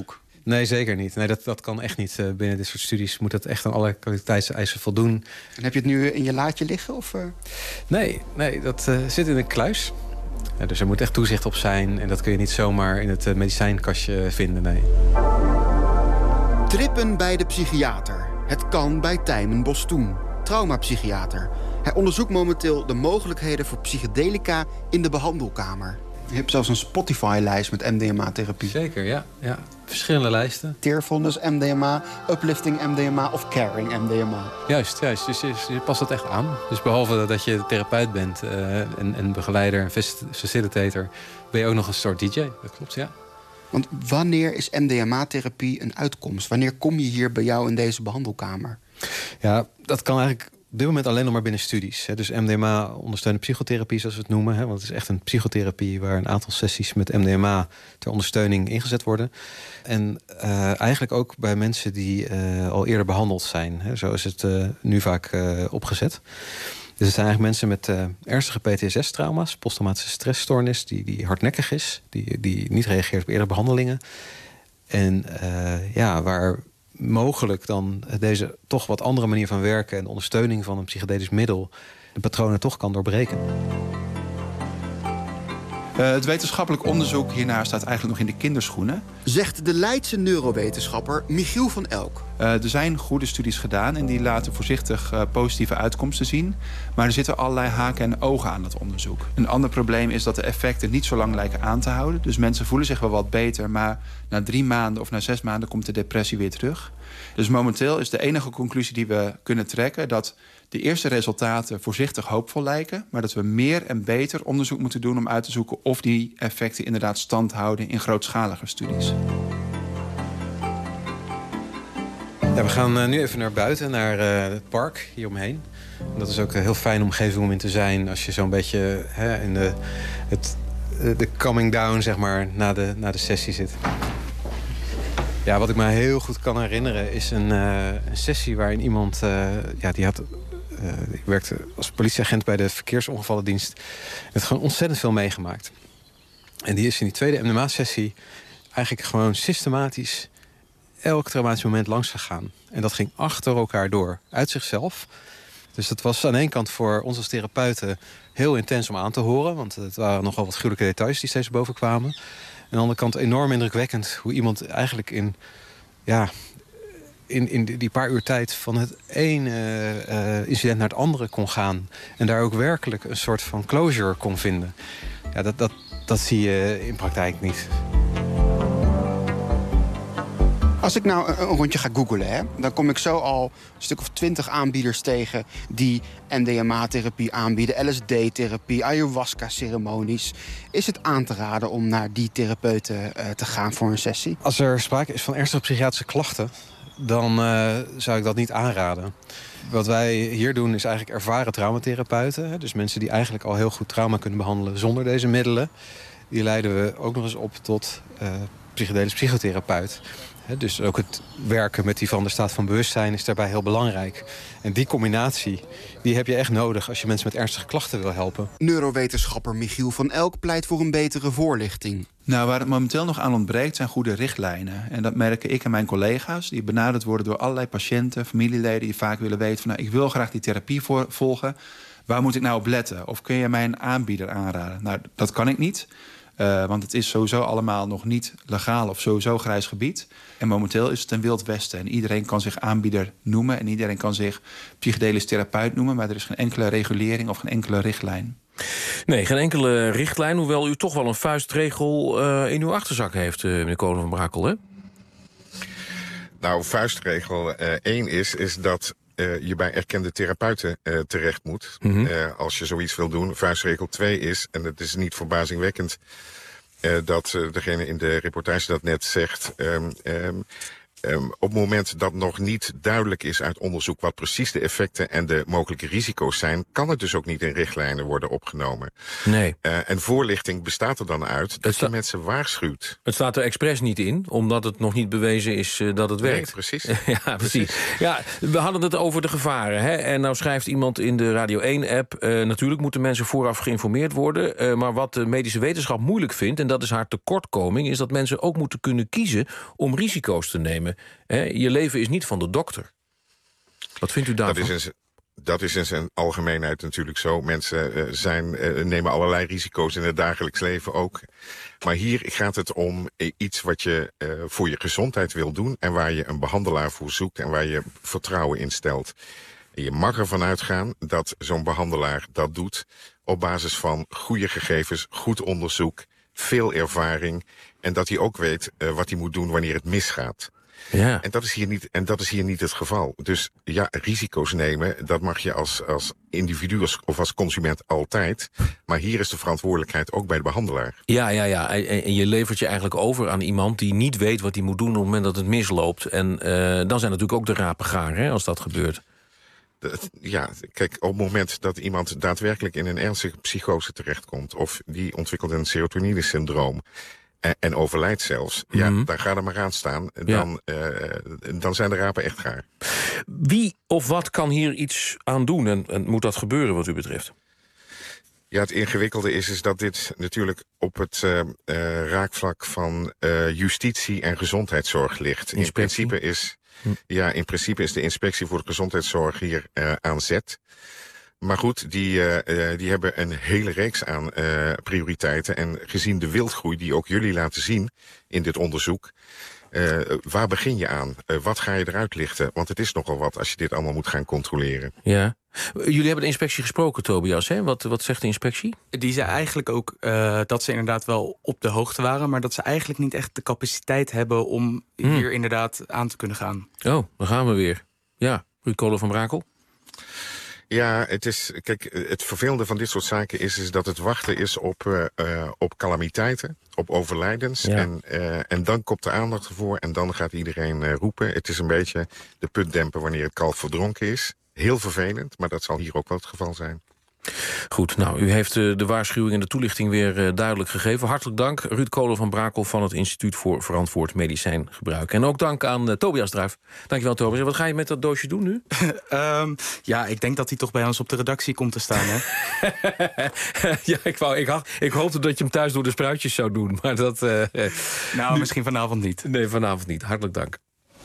Nee, zeker niet. Nee, dat, dat kan echt niet. Uh, binnen dit soort studies moet dat echt aan alle kwaliteitseisen voldoen. En heb je het nu in je laadje liggen? Of, uh... Nee, nee, dat uh, zit in een kluis. Ja, dus er moet echt toezicht op zijn. En dat kun je niet zomaar in het uh, medicijnkastje vinden, nee. Trippen bij de psychiater. Het kan bij Tijmen Bostoen, traumapsychiater. Hij onderzoekt momenteel de mogelijkheden voor psychedelica in de behandelkamer. Je hebt zelfs een Spotify-lijst met M D M A-therapie. Zeker, ja. ja. Verschillende lijsten. Tearfulness M D M A, Uplifting M D M A of Caring M D M A. Juist, juist. Dus je, je past dat echt aan. Dus behalve dat je therapeut bent uh, en, en begeleider en facilitator, ben je ook nog een soort D J. Dat klopt, ja. Want wanneer is M D M A-therapie een uitkomst? Wanneer kom je hier bij jou in deze behandelkamer? Ja, dat kan eigenlijk op dit moment alleen nog maar binnen studies. Dus M D M A ondersteunde psychotherapie, zoals we het noemen. Want het is echt een psychotherapie waar een aantal sessies met M D M A ter ondersteuning ingezet worden. En uh, eigenlijk ook bij mensen die uh, al eerder behandeld zijn. Zo is het uh, nu vaak uh, opgezet. Dus het zijn eigenlijk mensen met uh, ernstige P T S S-trauma's, posttraumatische stressstoornis, die, die hardnekkig is, die, die niet reageert op eerdere behandelingen. En uh, ja, waar mogelijk dan deze toch wat andere manier van werken en de ondersteuning van een psychedelisch middel de patronen toch kan doorbreken. Uh, het wetenschappelijk onderzoek hiernaar staat eigenlijk nog in de kinderschoenen. Zegt de Leidse neurowetenschapper Michiel van Elk. Uh, er zijn goede studies gedaan en die laten voorzichtig uh, positieve uitkomsten zien. Maar er zitten allerlei haken en ogen aan dat onderzoek. Een ander probleem is dat de effecten niet zo lang lijken aan te houden. Dus mensen voelen zich wel wat beter, maar na drie maanden of na zes maanden komt de depressie weer terug. Dus momenteel is de enige conclusie die we kunnen trekken dat de eerste resultaten voorzichtig hoopvol lijken, maar dat we meer en beter onderzoek moeten doen om uit te zoeken of die effecten inderdaad stand houden in grootschalige studies. Ja, we gaan uh, nu even naar buiten, naar uh, het park hier omheen. En dat is ook een heel fijne omgeving om in te zijn als je zo'n beetje hè, in de, het, de coming down, zeg maar, na de, na de sessie zit. Ja, wat ik me heel goed kan herinneren is een, uh, een sessie waarin iemand, uh, ja, die had, uh, ik werkte als politieagent bij de verkeersongevallendienst. Het gewoon ontzettend veel meegemaakt. En die is in die tweede M D M A-sessie eigenlijk gewoon systematisch elk traumatisch moment langs gegaan. En dat ging achter elkaar door, uit zichzelf. Dus dat was aan de ene kant voor ons als therapeuten heel intens om aan te horen, want het waren nogal wat gruwelijke details die steeds boven kwamen. Aan de andere kant enorm indrukwekkend hoe iemand eigenlijk in, ja, in, in die paar uur tijd van het ene uh, incident naar het andere kon gaan. En daar ook werkelijk een soort van closure kon vinden. Ja, dat, dat, dat zie je in praktijk niet. Als ik nou een rondje ga googlen, hè, dan kom ik zo al een stuk of twintig aanbieders tegen die M D M A-therapie aanbieden, L S D-therapie, ayahuasca-ceremonies. Is het aan te raden om naar die therapeuten uh, te gaan voor een sessie? Als er sprake is van ernstige psychiatrische klachten, dan uh, zou ik dat niet aanraden. Wat wij hier doen is eigenlijk ervaren traumatherapeuten. Hè, dus mensen die eigenlijk al heel goed trauma kunnen behandelen zonder deze middelen. Die leiden we ook nog eens op tot uh, psychedelisch psychotherapeut. He, dus ook het werken met die van de staat van bewustzijn is daarbij heel belangrijk. En die combinatie die heb je echt nodig als je mensen met ernstige klachten wil helpen. Neurowetenschapper Michiel van Elk pleit voor een betere voorlichting. Nou, waar het momenteel nog aan ontbreekt zijn goede richtlijnen. En dat merken ik en mijn collega's. Die benaderd worden door allerlei patiënten, familieleden die vaak willen weten van, nou, ik wil graag die therapie voor, volgen. Waar moet ik nou op letten? Of kun je mij een aanbieder aanraden? Nou, dat kan ik niet. Uh, want het is sowieso allemaal nog niet legaal of sowieso grijs gebied. En momenteel is het een wild westen. En iedereen kan zich aanbieder noemen. En iedereen kan zich psychedelisch therapeut noemen. Maar er is geen enkele regulering of geen enkele richtlijn. Nee, geen enkele richtlijn. Hoewel u toch wel een vuistregel uh, in uw achterzak heeft, uh, meneer Kolen van Brakel, hè? Nou, vuistregel één uh, is, is dat Uh, je bij erkende therapeuten uh, terecht moet. Mm-hmm. uh, als je zoiets wil doen. Vuistregel twee is, en het is niet verbazingwekkend, Uh, dat uh, degene in de reportage dat net zegt, Um, um, Um, op het moment dat nog niet duidelijk is uit onderzoek wat precies de effecten en de mogelijke risico's zijn, kan het dus ook niet in richtlijnen worden opgenomen. Nee. Uh, en voorlichting bestaat er dan uit dat je mensen waarschuwt. Het staat er expres niet in, omdat het nog niet bewezen is uh, dat het werkt. Nee, precies. ja, precies. precies. Ja, we hadden het over de gevaren. Hè? En nou schrijft iemand in de Radio één-app... Uh, natuurlijk moeten mensen vooraf geïnformeerd worden. Uh, maar wat de medische wetenschap moeilijk vindt, en dat is haar tekortkoming, is dat mensen ook moeten kunnen kiezen om risico's te nemen. Hè? Je leven is niet van de dokter. Wat vindt u daarvan? Dat is een... Dat is in zijn algemeenheid natuurlijk zo. Mensen uh, zijn, uh, nemen allerlei risico's in het dagelijks leven ook. Maar hier gaat het om iets wat je uh, voor je gezondheid wil doen en waar je een behandelaar voor zoekt en waar je vertrouwen in stelt. En je mag ervan uitgaan dat zo'n behandelaar dat doet op basis van goede gegevens, goed onderzoek, veel ervaring en dat hij ook weet uh, wat hij moet doen wanneer het misgaat. Ja. En, dat is hier niet, en dat is hier niet het geval. Dus ja, risico's nemen, dat mag je als, als individu als, of als consument altijd. Maar hier is de verantwoordelijkheid ook bij de behandelaar. Ja, ja, ja. En je levert je eigenlijk over aan iemand die niet weet wat hij moet doen op het moment dat het misloopt. En uh, dan zijn natuurlijk ook de rapen gaar, hè, als dat gebeurt. Ja, kijk, op het moment dat iemand daadwerkelijk in een ernstige psychose terechtkomt, of die ontwikkelt een serotonine-syndroom En, en overlijdt zelfs, mm-hmm. ja, dan ga er maar aan staan. Dan, ja. uh, dan zijn de rapen echt gaar. Wie of wat kan hier iets aan doen? En, en moet dat gebeuren wat u betreft? Ja, het ingewikkelde is, is dat dit natuurlijk op het uh, uh, raakvlak van uh, justitie en gezondheidszorg ligt. In principe, is, hm. ja, in principe is de inspectie voor de gezondheidszorg hier uh, aan zet. Maar goed, die, uh, uh, die hebben een hele reeks aan uh, prioriteiten. En gezien de wildgroei die ook jullie laten zien in dit onderzoek, Uh, waar begin je aan? Uh, wat ga je eruit lichten? Want het is nogal wat als je dit allemaal moet gaan controleren. Ja. Jullie hebben de inspectie gesproken, Tobias. Hè? Wat, wat zegt de inspectie? Die zei eigenlijk ook uh, dat ze inderdaad wel op de hoogte waren, maar dat ze eigenlijk niet echt de capaciteit hebben om hmm. hier inderdaad aan te kunnen gaan. Oh, dan gaan we weer. Ja, Ruud Kolen van Brakel. Ja, het is, kijk, het vervelende van dit soort zaken is, is dat het wachten is op, uh, uh, op calamiteiten, op overlijdens. Ja. En, uh, en dan komt de aandacht ervoor en dan gaat iedereen uh, roepen. Het is een beetje de put dempen wanneer het kalf verdronken is. Heel vervelend, maar dat zal hier ook wel het geval zijn. Goed, nou, u heeft uh, de waarschuwing en de toelichting weer uh, duidelijk gegeven. Hartelijk dank, Ruud Kolen van Brakel van het Instituut voor Verantwoord Medicijngebruik. En ook dank aan uh, Tobias Druif. Dankjewel, Tobias. En wat ga je met dat doosje doen nu? um, ja, ik denk dat hij toch bij ons op de redactie komt te staan, hè? ja, ik, wou, ik, had, ik hoopte dat je hem thuis door de spruitjes zou doen. Maar dat... Uh, nou, nu... misschien vanavond niet. Nee, vanavond niet. Hartelijk dank.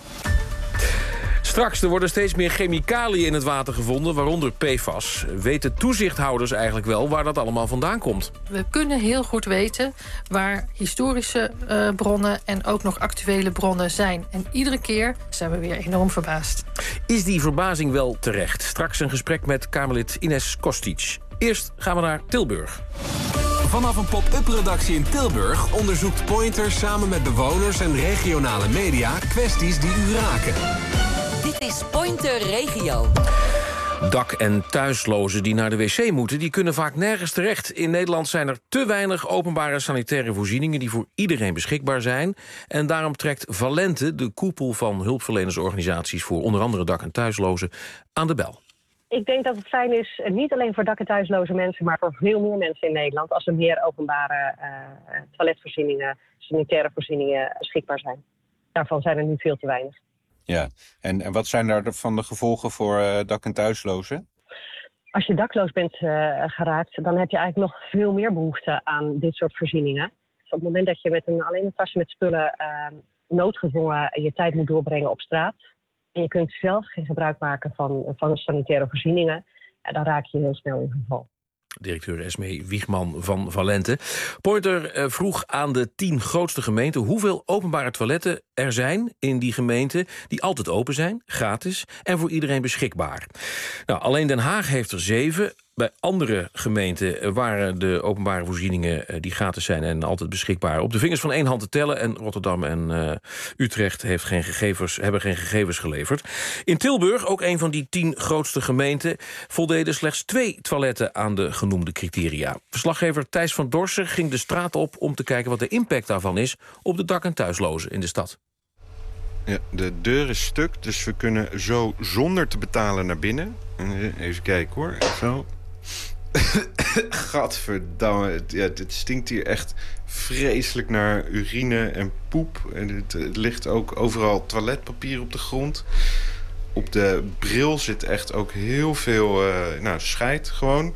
Straks, er worden steeds meer chemicaliën in het water gevonden, waaronder P F A S. Weten toezichthouders eigenlijk wel waar dat allemaal vandaan komt? We kunnen heel goed weten waar historische uh, bronnen en ook nog actuele bronnen zijn. En iedere keer zijn we weer enorm verbaasd. Is die verbazing wel terecht? Straks een gesprek met Kamerlid Ines Kostic. Eerst gaan we naar Tilburg. Vanaf een pop-up-redactie in Tilburg onderzoekt Pointer samen met bewoners en regionale media kwesties die u raken. Dit is Pointer Regio. Dak- en thuislozen die naar de wc moeten, die kunnen vaak nergens terecht. In Nederland zijn er te weinig openbare sanitaire voorzieningen die voor iedereen beschikbaar zijn. En daarom trekt Valente, de koepel van hulpverlenersorganisaties voor onder andere dak- en thuislozen, aan de bel. Ik denk dat het fijn is, niet alleen voor dak- en thuisloze mensen, maar voor veel meer mensen in Nederland, als er meer openbare uh, toiletvoorzieningen, sanitaire voorzieningen beschikbaar zijn. Daarvan zijn er nu veel te weinig. Ja, en, en wat zijn daar van de gevolgen voor uh, dak- en thuislozen? Als je dakloos bent uh, geraakt, dan heb je eigenlijk nog veel meer behoefte aan dit soort voorzieningen. Dus op het moment dat je met een, alleen een tasje met spullen uh, noodgedwongen je tijd moet doorbrengen op straat, en je kunt zelf geen gebruik maken van, van sanitaire voorzieningen, ja, dan raak je heel snel in geval. Directeur Esmee Wiegman van Valente. Pointer uh, vroeg aan de tien grootste gemeenten hoeveel openbare toiletten er zijn in die gemeenten die altijd open zijn, gratis en voor iedereen beschikbaar. Nou, alleen Den Haag heeft er zeven. Bij andere gemeenten waren de openbare voorzieningen die gratis zijn en altijd beschikbaar op de vingers van één hand te tellen. En Rotterdam en uh, Utrecht heeft geen gegevens, hebben geen gegevens geleverd. In Tilburg, ook een van die tien grootste gemeenten, voldeden slechts twee toiletten aan de genoemde criteria. Verslaggever Thijs van Dorsen ging de straat op om te kijken wat de impact daarvan is op de dak- en thuislozen in de stad. Ja, de deur is stuk, dus we kunnen zo zonder te betalen naar binnen. Even kijken hoor, zo. Gadverdamme, het, ja, het stinkt hier echt vreselijk naar urine en poep. En het, het ligt ook overal toiletpapier op de grond. Op de bril zit echt ook heel veel uh, nou, scheid gewoon.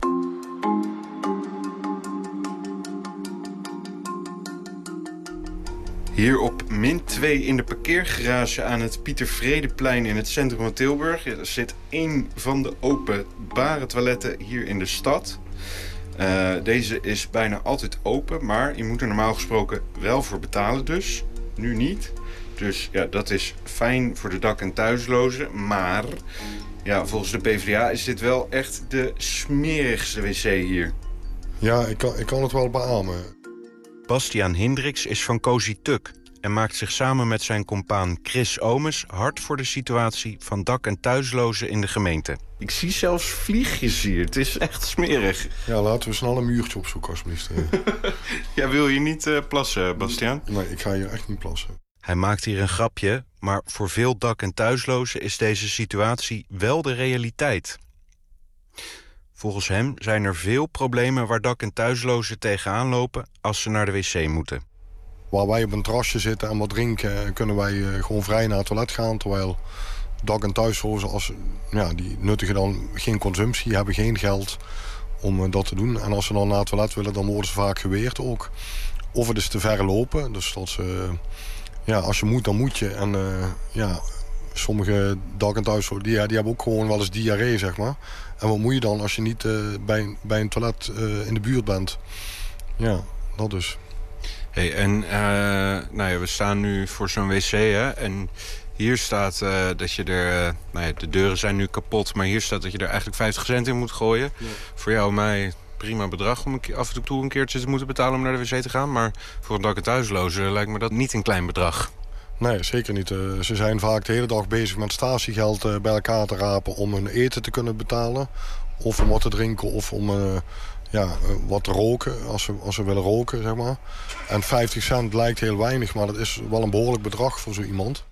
Hier op min twee in de parkeergarage aan het Pieter Vredeplein in het centrum van Tilburg. Er zit één van de openbare toiletten hier in de stad. Uh, deze is bijna altijd open, maar je moet er normaal gesproken wel voor betalen dus. Nu niet. Dus ja, dat is fijn voor de dak- en thuislozen. Maar ja, volgens de PvdA is dit wel echt de smerigste wc hier. Ja, ik kan, ik kan het wel beamen. Bastiaan Hindriks is van Cozy Tuk en maakt zich samen met zijn compaan Chris Omes hard voor de situatie van dak- en thuislozen in de gemeente. Ik zie zelfs vliegjes hier. Het is echt smerig. Ja, laten we snel een muurtje opzoeken, alsjeblieft. Ja, wil je niet uh, plassen, Bastiaan? Nee, ik ga hier echt niet plassen. Hij maakt hier een grapje, maar voor veel dak- en thuislozen is deze situatie wel de realiteit. Volgens hem zijn er veel problemen waar dak- en thuislozen tegenaan lopen als ze naar de wc moeten. Waar wij op een terrasje zitten en wat drinken, kunnen wij gewoon vrij naar het toilet gaan. Terwijl dak- en thuislozen, als, ja, die nuttigen dan geen consumptie, hebben geen geld om dat te doen. En als ze dan naar het toilet willen, dan worden ze vaak geweerd ook. Of het is te ver lopen, dus dat ze, ja, als je moet, dan moet je. En uh, ja, sommige dak- en thuislozen, die, die hebben ook gewoon wel eens diarree, zeg maar. En wat moet je dan als je niet uh, bij, bij een toilet uh, in de buurt bent? Ja, dat dus. Hey, en uh, nou ja, we staan nu voor zo'n wc, hè? En hier staat uh, dat je er... Uh, nou ja, de deuren zijn nu kapot, maar hier staat dat je er eigenlijk vijftig cent in moet gooien. Ja. Voor jou en mij prima bedrag om een keer, af en toe een keertje te moeten betalen om naar de wc te gaan. Maar voor een dak- en thuisloze lijkt me dat niet een klein bedrag. Nee, zeker niet. Uh, ze zijn vaak de hele dag bezig met statiegeld uh, bij elkaar te rapen om hun eten te kunnen betalen. Of om wat te drinken of om uh, ja, uh, wat te roken, als ze, als ze willen roken, zeg maar. En vijftig cent lijkt heel weinig, maar dat is wel een behoorlijk bedrag voor zo iemand.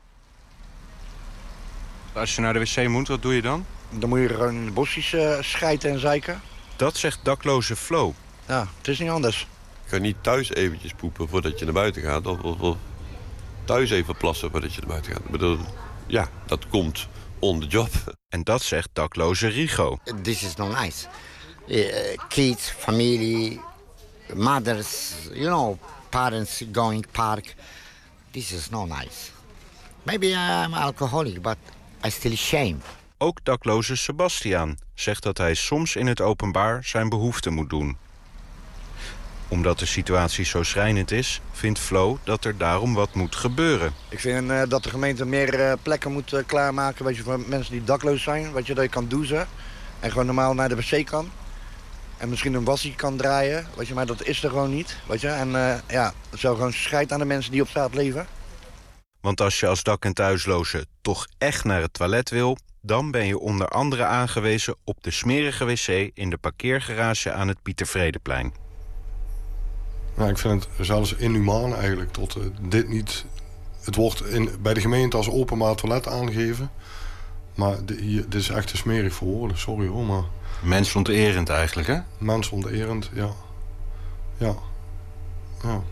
Als je naar de wc moet, wat doe je dan? Dan moet je gewoon in de bosjes uh, schijten en zeiken. Dat zegt dakloze Flo. Ja, het is niet anders. Je gaat niet thuis eventjes poepen voordat je naar buiten gaat. Of, of, of thuis even plassen voordat je naar buiten gaat. Ik bedoel, ja, dat komt on the job. En dat zegt dakloze Rigo. This is not nice. Uh, kids, familie, mothers, you know, parents going park. This is not nice. Maybe I'm alcoholic, but I still shame. Ook dakloze Sebastiaan zegt dat hij soms in het openbaar zijn behoeften moet doen. Omdat de situatie zo schrijnend is, vindt Flo dat er daarom wat moet gebeuren. Ik vind uh, dat de gemeente meer uh, plekken moet uh, klaarmaken, weet je, voor mensen die dakloos zijn. Weet je, dat je kan douchen en gewoon normaal naar de wc kan. En misschien een wassie kan draaien, weet je, maar dat is er gewoon niet. Weet je? En uh, ja, het zou gewoon scheid aan de mensen die op straat leven. Want als je als dak- en thuisloze toch echt naar het toilet wil, dan ben je onder andere aangewezen op de smerige wc in de parkeergarage aan het Pieter Vredeplein. Nou, ik vind het zelfs inhumaan eigenlijk tot uh, dit niet... Het wordt in, bij de gemeente als openbaar toilet aangegeven. Maar de, hier, dit is echt te smerig voor woorden, sorry hoor, maar... Mensonterend eigenlijk, hè? Mensonterend, ja. Ja. Ja.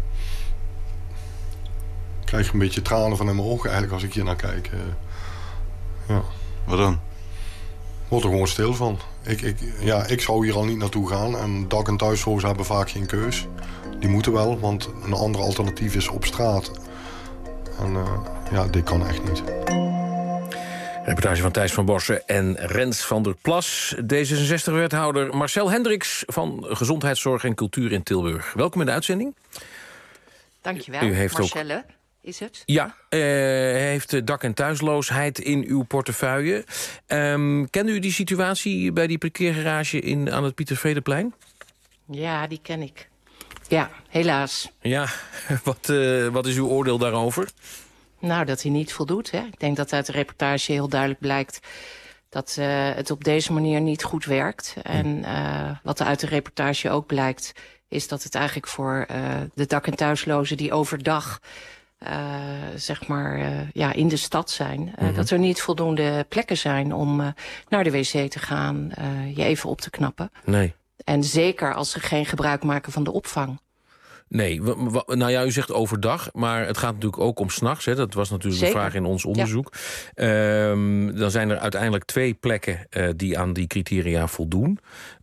Ik krijg een beetje tranen van in mijn ogen eigenlijk als ik hier naar kijk. Uh, ja. Wat dan? Word er gewoon stil van. Ik, ik, ja, ik zou hier al niet naartoe gaan. En dak- en thuislozen hebben vaak geen keus. Die moeten wel, want een ander alternatief is op straat. En uh, ja, dit kan echt niet. Reportage van Thijs van Bossen en Rens van der Plas. D zesenzestig-wethouder Marcel Hendriks van Gezondheidszorg en Cultuur in Tilburg. Welkom in de uitzending. Dankjewel, U heeft Marcelle. Ook... Is het? Ja, uh, hij heeft dak- en thuisloosheid in uw portefeuille. Um, kent u die situatie bij die parkeergarage in, aan het Pieter Vredeplein? Ja, die ken ik. Ja, helaas. Ja, wat, uh, wat is uw oordeel daarover? Nou, dat hij niet voldoet. Hè. Ik denk dat uit de reportage heel duidelijk blijkt dat uh, het op deze manier niet goed werkt. En uh, wat er uit de reportage ook blijkt, is dat het eigenlijk voor uh, de dak- en thuislozen die overdag Uh, zeg maar uh, ja, in de stad zijn. Uh, Mm-hmm. Dat er niet voldoende plekken zijn om uh, naar de wc te gaan, uh, je even op te knappen. Nee. En zeker als ze geen gebruik maken van de opvang. Nee, w- w- nou ja, u zegt overdag, maar het gaat natuurlijk ook om 's nachts. Hè. Dat was natuurlijk Zeker. de vraag in ons onderzoek. Ja. Um, dan zijn er uiteindelijk twee plekken uh, die aan die criteria voldoen.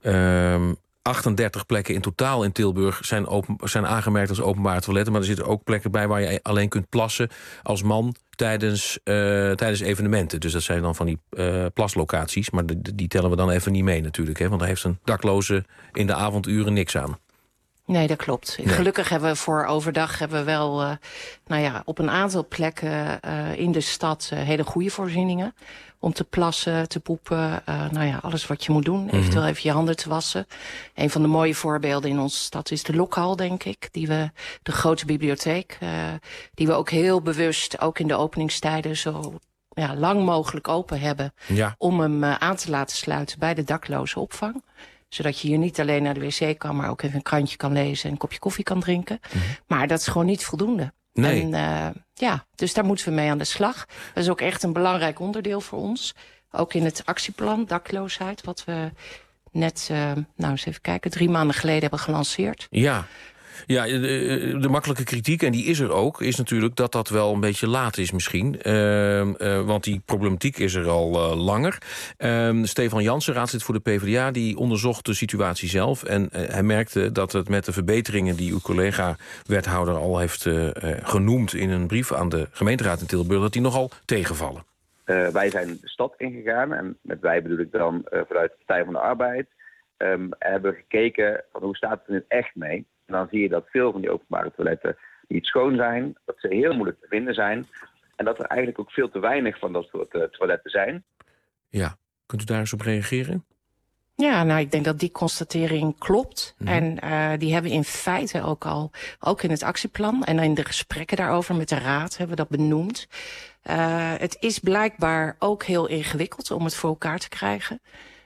Um, achtendertig plekken in totaal in Tilburg zijn, open, zijn aangemerkt als openbare toiletten. Maar er zitten ook plekken bij waar je alleen kunt plassen als man tijdens, uh, tijdens evenementen. Dus dat zijn dan van die uh, plaslocaties. Maar die, die tellen we dan even niet mee natuurlijk. Hè, want daar heeft een dakloze in de avonduren niks aan. Nee, dat klopt. Nee. Gelukkig hebben we voor overdag hebben we wel uh, nou ja, op een aantal plekken uh, in de stad uh, hele goede voorzieningen. Om te plassen, te poepen, uh, nou ja, alles wat je moet doen. Mm-hmm. Eventueel even je handen te wassen. Een van de mooie voorbeelden in onze stad is de Lokhal, denk ik. Die we, de grote bibliotheek, uh, die we ook heel bewust, ook in de openingstijden, zo ja, lang mogelijk open hebben. Ja. Om hem uh, aan te laten sluiten bij de dakloze opvang. Zodat je hier niet alleen naar de wc kan, maar ook even een krantje kan lezen en een kopje koffie kan drinken. Mm-hmm. Maar dat is gewoon niet voldoende. Nee. En, uh, ja, dus daar moeten we mee aan de slag. Dat is ook echt een belangrijk onderdeel voor ons. Ook in het actieplan dakloosheid, wat we net, uh, nou eens even kijken, drie maanden geleden hebben gelanceerd. Ja. Ja, de, de makkelijke kritiek, en die is er ook, is natuurlijk dat dat wel een beetje laat is misschien. Uh, uh, want die problematiek is er al uh, langer. Uh, Stefan Jansen, raadslid voor de PvdA, die onderzocht de situatie zelf. En uh, hij merkte dat het met de verbeteringen die uw collega-wethouder al heeft uh, uh, genoemd in een brief aan de gemeenteraad in Tilburg, dat die nogal tegenvallen. Uh, wij zijn de stad ingegaan, en met wij bedoel ik dan uh, vanuit de Partij van de Arbeid. Um, hebben we gekeken van hoe staat het er nu echt mee. En dan zie je dat veel van die openbare toiletten niet schoon zijn. Dat ze heel moeilijk te vinden zijn. En dat er eigenlijk ook veel te weinig van dat soort uh, toiletten zijn. Ja, kunt u daar eens op reageren? Ja, nou, ik denk dat die constatering klopt. Mm-hmm. En uh, die hebben we in feite ook al, ook in het actieplan en in de gesprekken daarover met de raad hebben we dat benoemd. Uh, het is blijkbaar ook heel ingewikkeld om het voor elkaar te krijgen.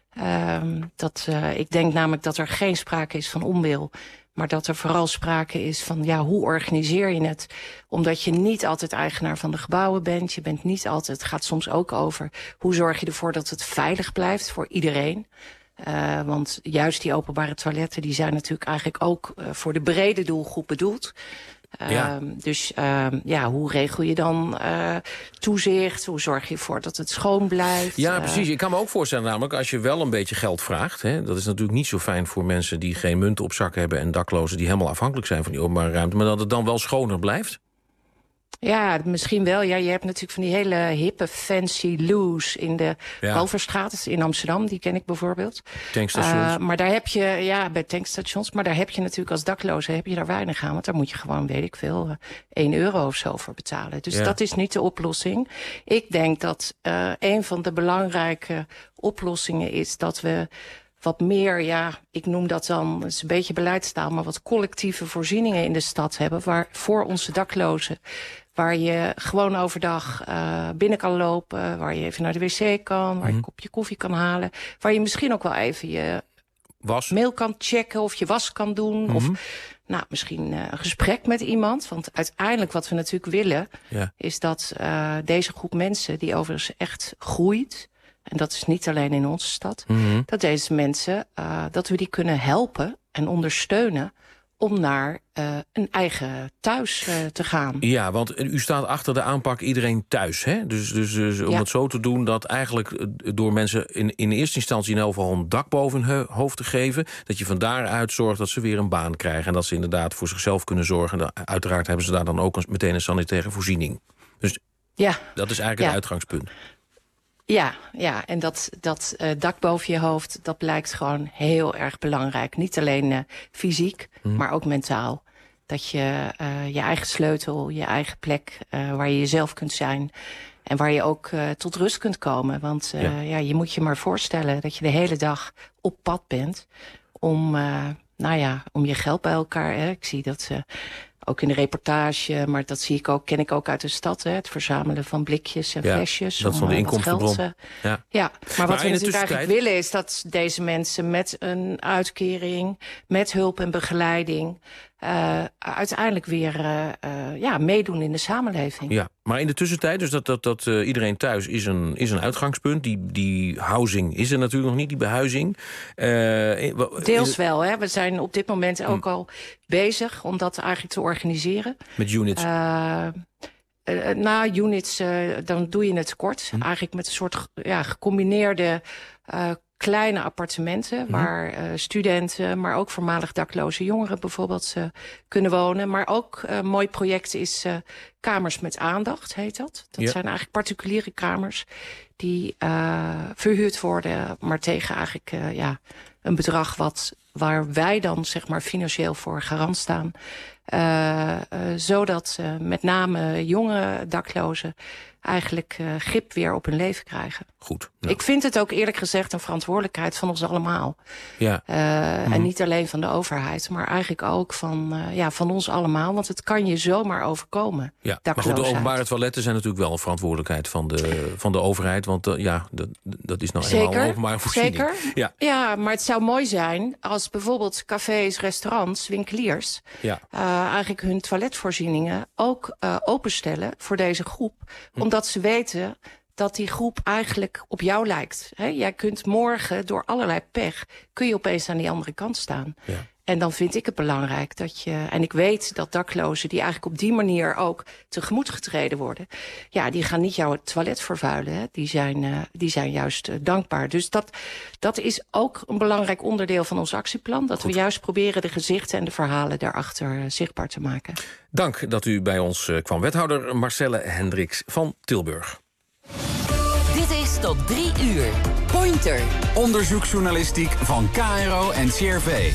Uh, dat, uh, ik denk namelijk dat er geen sprake is van onwil. Maar dat er vooral sprake is van, ja, hoe organiseer je het? Omdat je niet altijd eigenaar van de gebouwen bent. Je bent niet altijd, het gaat soms ook over, hoe zorg je ervoor dat het veilig blijft voor iedereen? Uh, want juist die openbare toiletten, die zijn natuurlijk eigenlijk ook uh, voor de brede doelgroep bedoeld. Uh, ja. Dus uh, ja, hoe regel je dan uh, toezicht? Hoe zorg je ervoor dat het schoon blijft? Ja, precies. Ik kan me ook voorstellen namelijk, als je wel een beetje geld vraagt, hè, dat is natuurlijk niet zo fijn voor mensen die geen munten op zak hebben en daklozen die helemaal afhankelijk zijn van die openbare ruimte, maar dat het dan wel schoner blijft? Ja, misschien wel. Ja, je hebt natuurlijk van die hele hippe fancy loos in de ja. Kalverstraat in Amsterdam. Die ken ik bijvoorbeeld. Tankstations. Uh, maar daar heb je, ja, bij tankstations. Maar daar heb je natuurlijk als dakloze heb je daar weinig aan. Want daar moet je gewoon, weet ik veel, uh, één euro of zo voor betalen. Dus ja. dat is niet de oplossing. Ik denk dat uh, een van de belangrijke oplossingen is dat we wat meer, ja, ik noem dat dan, het is een beetje beleidstaal, maar wat collectieve voorzieningen in de stad hebben, waar voor onze daklozen, waar je gewoon overdag uh, binnen kan lopen, waar je even naar de wc kan, waar mm-hmm. je een kopje koffie kan halen, waar je misschien ook wel even je was. mail kan checken of je was kan doen, mm-hmm. of nou, misschien uh, een gesprek met iemand. Want uiteindelijk wat we natuurlijk willen, ja. is dat uh, deze groep mensen, die overigens echt groeit, en dat is niet alleen in onze stad, mm-hmm. dat deze mensen, uh, dat we die kunnen helpen en ondersteunen om naar uh, een eigen thuis uh, te gaan. Ja, want u staat achter de aanpak iedereen thuis, hè? Dus, dus, dus om ja. het zo te doen dat eigenlijk door mensen in, in eerste instantie in elk geval een dak boven hun hoofd te geven, dat je van daaruit zorgt dat ze weer een baan krijgen en dat ze inderdaad voor zichzelf kunnen zorgen. En uiteraard hebben ze daar dan ook een, meteen een sanitaire voorziening. Dus ja. dat is eigenlijk ja. het uitgangspunt. Ja, ja, en dat, dat uh, dak boven je hoofd, dat blijkt gewoon heel erg belangrijk. Niet alleen uh, fysiek, mm. maar ook mentaal. Dat je uh, je eigen sleutel, je eigen plek, uh, waar je jezelf kunt zijn, en waar je ook uh, tot rust kunt komen. Want uh, ja. ja, je moet je maar voorstellen dat je de hele dag op pad bent om, uh, nou ja, om je geld bij elkaar. Hè. Ik zie dat uh, ook in de reportage, maar dat zie ik ook, ken ik ook uit de stad. Hè, het verzamelen van blikjes en ja, flesjes. Dat is van de inkomstenbron. Geld, uh, ja. ja, maar, maar wat we natuurlijk eigenlijk willen is dat deze mensen met een uitkering, met hulp en begeleiding, uh, uiteindelijk weer uh, uh, ja, meedoen in de samenleving. Ja, maar in de tussentijd, dus dat, dat, dat uh, iedereen thuis is een, is een uitgangspunt. Die, die housing is er natuurlijk nog niet, die behuizing. Uh, Deels wel, hè. We zijn op dit moment ook hmm. al bezig om dat eigenlijk te organiseren. Met units? Uh, uh, na units, uh, dan doe je het kort. Hmm. Eigenlijk met een soort ja, gecombineerde uh, kleine appartementen... Hmm. waar uh, studenten, maar ook voormalig dakloze jongeren bijvoorbeeld uh, kunnen wonen. Maar ook een uh, mooi project is uh, Kamers met Aandacht, heet dat. Dat ja. zijn eigenlijk particuliere kamers die uh, verhuurd worden... maar tegen eigenlijk uh, ja, een bedrag wat, waar wij dan zeg maar financieel voor garant staan... Uh, uh, zodat uh, met name jonge daklozen eigenlijk uh, grip weer op hun leven krijgen. Goed. Nou. Ik vind het ook eerlijk gezegd een verantwoordelijkheid van ons allemaal. Ja. Uh, mm. En niet alleen van de overheid, maar eigenlijk ook van, uh, ja, van ons allemaal. Want het kan je zomaar overkomen. Ja. Maar goed, de openbare toiletten zijn natuurlijk wel een verantwoordelijkheid van de, van de overheid. Want uh, ja, dat, dat is nou eenmaal een openbare voorziening. Zeker. Ja. ja, maar het zou mooi zijn als bijvoorbeeld cafés, restaurants, winkeliers... Ja. Uh, eigenlijk hun toiletvoorzieningen ook uh, openstellen voor deze groep. Hm. Omdat ze weten dat die groep eigenlijk op jou lijkt. He, jij kunt morgen door allerlei pech... kun je opeens aan die andere kant staan. Ja. En dan vind ik het belangrijk dat je... en ik weet dat daklozen die eigenlijk op die manier ook tegemoet getreden worden... ja, die gaan niet jouw toilet vervuilen. Hè. Die, zijn, uh, die zijn juist uh, dankbaar. Dus dat, dat is ook een belangrijk onderdeel van ons actieplan. Dat Goed. we juist proberen de gezichten en de verhalen daarachter uh, zichtbaar te maken. Dank dat u bij ons uh, kwam. Wethouder Marcelle Hendricks van Tilburg. Dit is tot drie uur. Pointer. Onderzoeksjournalistiek van K R O en C R V.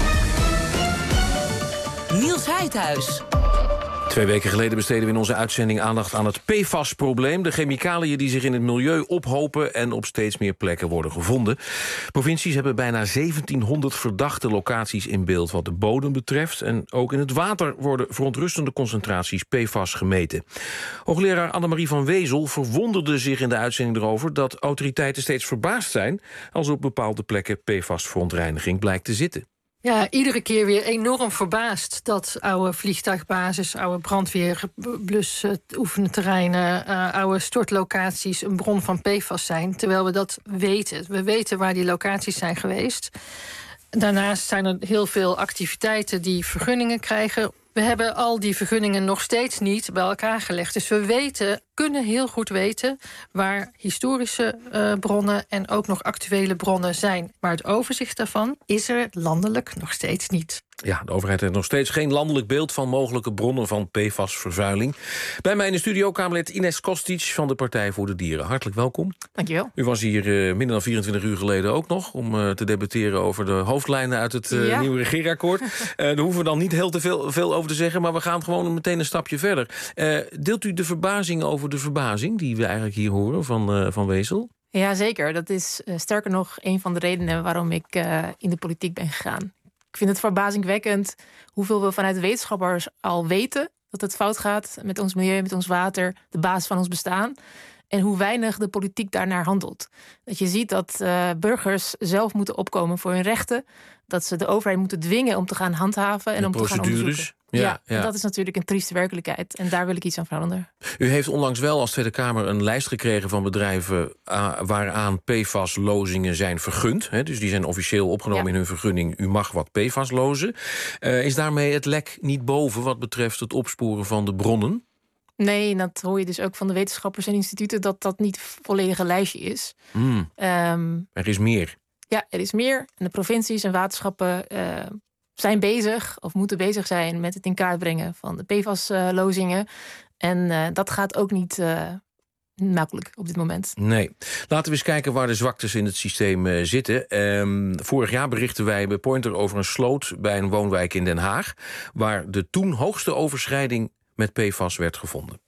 Niels Heidhuis. Twee weken geleden besteden we in onze uitzending aandacht aan het P F A S-probleem. De chemicaliën die zich in het milieu ophopen en op steeds meer plekken worden gevonden. Provincies hebben bijna zeventienhonderd verdachte locaties in beeld wat de bodem betreft. En ook in het water worden verontrustende concentraties P F A S gemeten. Hoogleraar Annemarie van Wezel verwonderde zich in de uitzending erover dat autoriteiten steeds verbaasd zijn als op bepaalde plekken P F A S-verontreiniging blijkt te zitten. Ja, iedere keer weer enorm verbaasd dat oude vliegtuigbasis, oude brandweerblus, oefenterreinen, uh, oude stortlocaties een bron van P F A S zijn. Terwijl we dat weten. We weten waar die locaties zijn geweest. Daarnaast zijn er heel veel activiteiten die vergunningen krijgen. We hebben al die vergunningen nog steeds niet bij elkaar gelegd. Dus we weten, kunnen heel goed weten waar historische uh, bronnen en ook nog actuele bronnen zijn. Maar het overzicht daarvan is er landelijk nog steeds niet. Ja, de overheid heeft nog steeds geen landelijk beeld van mogelijke bronnen van P F A S-vervuiling. Bij mij in de studio Kamerlid Ines Kostic van de Partij voor de Dieren. Hartelijk welkom. Dankjewel. U was hier uh, minder dan vierentwintig uur geleden ook nog om uh, te debatteren over de hoofdlijnen uit het uh, ja. nieuwe regeerakkoord. uh, daar hoeven we dan niet heel te veel, veel over te zeggen, maar we gaan gewoon meteen een stapje verder. Uh, deelt u de verbazing over de verbazing die we eigenlijk hier horen van, uh, van Wezel? Ja, zeker. Dat is uh, sterker nog een van de redenen waarom ik uh, in de politiek ben gegaan. Ik vind het verbazingwekkend hoeveel we vanuit wetenschappers al weten dat het fout gaat met ons milieu, met ons water, de basis van ons bestaan. En hoe weinig de politiek daarnaar handelt. Dat je ziet dat uh, burgers zelf moeten opkomen voor hun rechten. Dat ze de overheid moeten dwingen om te gaan handhaven en de om te gaan onderzoeken. Ja, ja, ja. En dat is natuurlijk een trieste werkelijkheid. En daar wil ik iets aan veranderen. U heeft onlangs wel als Tweede Kamer een lijst gekregen van bedrijven uh, waaraan P F A S-lozingen zijn vergund. Hè, dus die zijn officieel opgenomen ja. in hun vergunning. U mag wat P F A S lozen. Uh, is daarmee het lek niet boven wat betreft het opsporen van de bronnen? Nee, dat hoor je dus ook van de wetenschappers en instituten, dat dat niet het volledige lijstje is. Mm. Um, er is meer. Ja, er is meer. En de provincies en waterschappen uh, zijn bezig of moeten bezig zijn met het in kaart brengen van de P F A S-lozingen. En uh, dat gaat ook niet uh, makkelijk op dit moment. Nee. Laten we eens kijken waar de zwaktes in het systeem uh, zitten. Um, vorig jaar berichten wij bij Pointer over een sloot bij een woonwijk in Den Haag, waar de toen hoogste overschrijding met P F A S werd gevonden.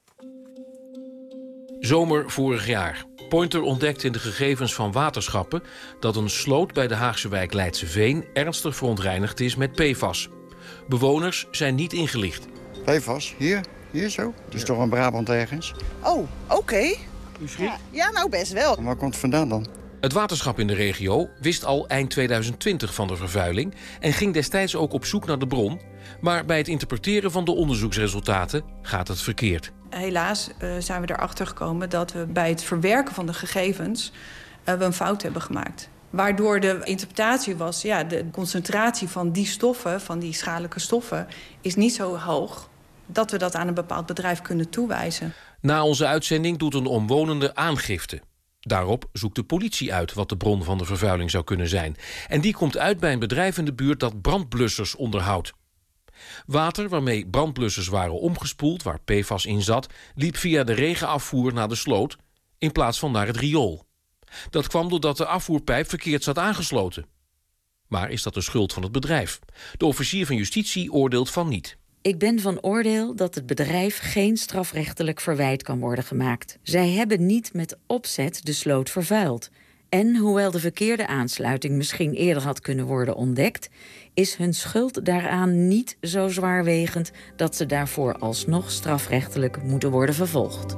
Zomer vorig jaar. Pointer ontdekt in de gegevens van waterschappen dat een sloot bij de Haagse wijk Leidseveen ernstig verontreinigd is met P F A S. Bewoners zijn niet ingelicht. P F A S, hier, hier zo. Dus ja. Toch in Brabant ergens. Oh, oké. Okay. U schrikt? Ja, ja, nou best wel. En waar komt het vandaan dan? Het waterschap in de regio wist al eind tweeduizend twintig van de vervuiling en ging destijds ook op zoek naar de bron. Maar bij het interpreteren van de onderzoeksresultaten gaat het verkeerd. Helaas uh, zijn we erachter gekomen dat we bij het verwerken van de gegevens uh, we een fout hebben gemaakt. Waardoor de interpretatie was, ja, de concentratie van die stoffen, van die schadelijke stoffen, is niet zo hoog dat we dat aan een bepaald bedrijf kunnen toewijzen. Na onze uitzending doet een omwonende aangifte. Daarop zoekt de politie uit wat de bron van de vervuiling zou kunnen zijn. En die komt uit bij een bedrijf in de buurt dat brandblussers onderhoudt. Water waarmee brandblussers waren omgespoeld, waar P F A S in zat, liep via de regenafvoer naar de sloot in plaats van naar het riool. Dat kwam doordat de afvoerpijp verkeerd zat aangesloten. Maar is dat de schuld van het bedrijf? De officier van justitie oordeelt van niet. Ik ben van oordeel dat het bedrijf geen strafrechtelijk verwijt kan worden gemaakt. Zij hebben niet met opzet de sloot vervuild. En hoewel de verkeerde aansluiting misschien eerder had kunnen worden ontdekt, is hun schuld daaraan niet zo zwaarwegend dat ze daarvoor alsnog strafrechtelijk moeten worden vervolgd.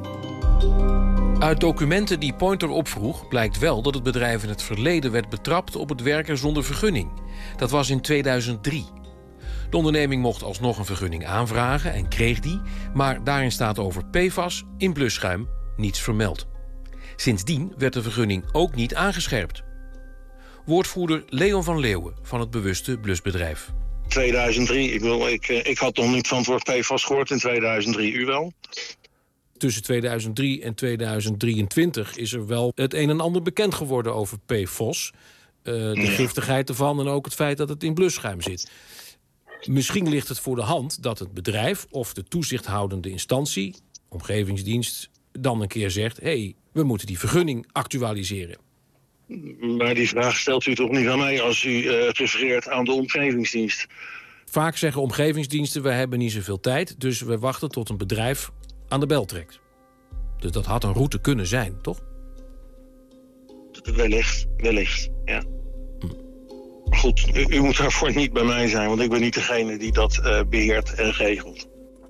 Uit documenten die Pointer opvroeg blijkt wel dat het bedrijf in het verleden werd betrapt op het werken zonder vergunning. Dat was in tweeduizend drie. De onderneming mocht alsnog een vergunning aanvragen en kreeg die, maar daarin staat over P F A S in blusschuim niets vermeld. Sindsdien werd de vergunning ook niet aangescherpt. Woordvoerder Leon van Leeuwen van het bewuste blusbedrijf. tweeduizend drie, ik, wil, ik, ik had nog niet van het woord P F A S gehoord in tweeduizend drie, u wel? Tussen tweeduizend drie en tweeduizend drieëntwintig is er wel het een en ander bekend geworden over P F O S. Uh, de ja. giftigheid ervan en ook het feit dat het in blusschuim zit. Misschien ligt het voor de hand dat het bedrijf of de toezichthoudende instantie, omgevingsdienst, dan een keer zegt, hé, hey, we moeten die vergunning actualiseren. Maar die vraag stelt u toch niet aan mij als u uh, refereert aan de omgevingsdienst? Vaak zeggen omgevingsdiensten, we hebben niet zoveel tijd, dus we wachten tot een bedrijf aan de bel trekt. Dus dat had een route kunnen zijn, toch? Wellicht, wellicht, ja. Maar goed, u, u moet daarvoor niet bij mij zijn, want ik ben niet degene die dat uh, beheert en regelt.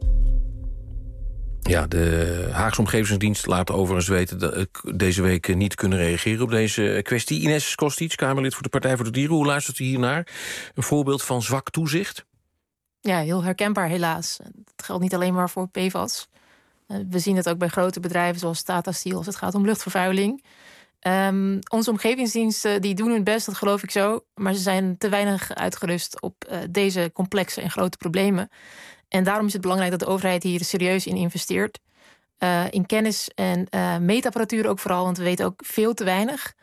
Ja, de Haagse Omgevingsdienst laat overigens weten dat ik deze week niet kunnen reageren op deze kwestie. Ines Kostic, Kamerlid voor de Partij voor de Dieren. Hoe luistert u hiernaar? Een voorbeeld van zwak toezicht? Ja, heel herkenbaar helaas. Dat geldt niet alleen maar voor P F A S. We zien het ook bij grote bedrijven zoals Tata Steel als het gaat om luchtvervuiling. Um, onze omgevingsdiensten die doen hun best, dat geloof ik zo. Maar ze zijn te weinig uitgerust op uh, deze complexe en grote problemen. En daarom is het belangrijk dat de overheid hier serieus in investeert. Uh, in kennis en uh, meetapparatuur ook vooral, want we weten ook veel te weinig.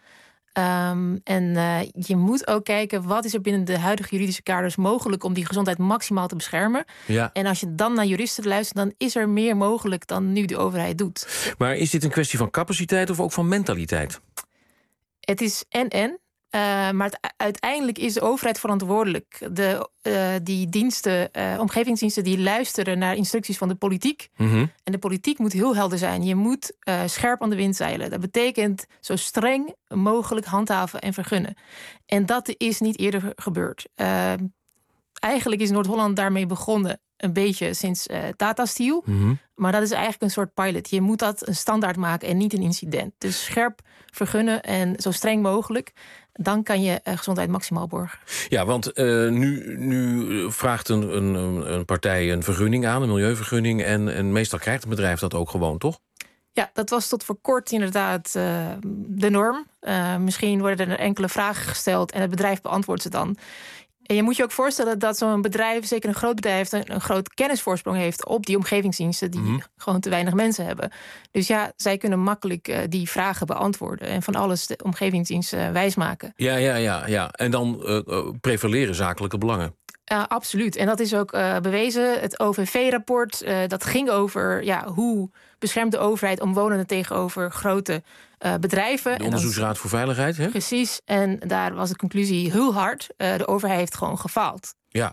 Um, en uh, je moet ook kijken, wat is er binnen de huidige juridische kaders mogelijk om die gezondheid maximaal te beschermen. Ja. En als je dan naar juristen luistert, dan is er meer mogelijk dan nu de overheid doet. Maar is dit een kwestie van capaciteit of ook van mentaliteit? Het is en-en. Uh, maar het, uiteindelijk is de overheid verantwoordelijk. De, uh, die diensten, uh, omgevingsdiensten, die luisteren naar instructies van de politiek. Mm-hmm. En de politiek moet heel helder zijn. Je moet uh, scherp aan de wind zeilen. Dat betekent zo streng mogelijk handhaven en vergunnen. En dat is niet eerder gebeurd. Uh, eigenlijk is Noord-Holland daarmee begonnen. Een beetje sinds uh, Tata Steel. Mm-hmm. Maar dat is eigenlijk een soort pilot. Je moet dat een standaard maken en niet een incident. Dus scherp vergunnen en zo streng mogelijk. Dan kan je uh, gezondheid maximaal borgen. Ja, want uh, nu, nu vraagt een, een, een partij een vergunning aan, een milieuvergunning. En, en meestal krijgt een bedrijf dat ook gewoon, toch? Ja, dat was tot voor kort inderdaad uh, de norm. Uh, misschien worden er enkele vragen gesteld en het bedrijf beantwoordt ze dan. En je moet je ook voorstellen dat zo'n bedrijf, zeker een groot bedrijf, een, een groot kennisvoorsprong heeft op die omgevingsdiensten die mm-hmm. gewoon te weinig mensen hebben. Dus ja, zij kunnen makkelijk uh, die vragen beantwoorden en van alles de omgevingsdiensten uh, wijsmaken. Ja, ja, ja, ja. En dan uh, uh, prevaleren zakelijke belangen. Uh, absoluut. En dat is ook uh, bewezen. Het O V V-rapport, uh, dat ging over ja, hoe beschermt de overheid omwonenden tegenover grote uh, bedrijven. De Onderzoeksraad voor Veiligheid, hè? Precies. En daar was de conclusie heel hard. Uh, de overheid heeft gewoon gefaald. Ja.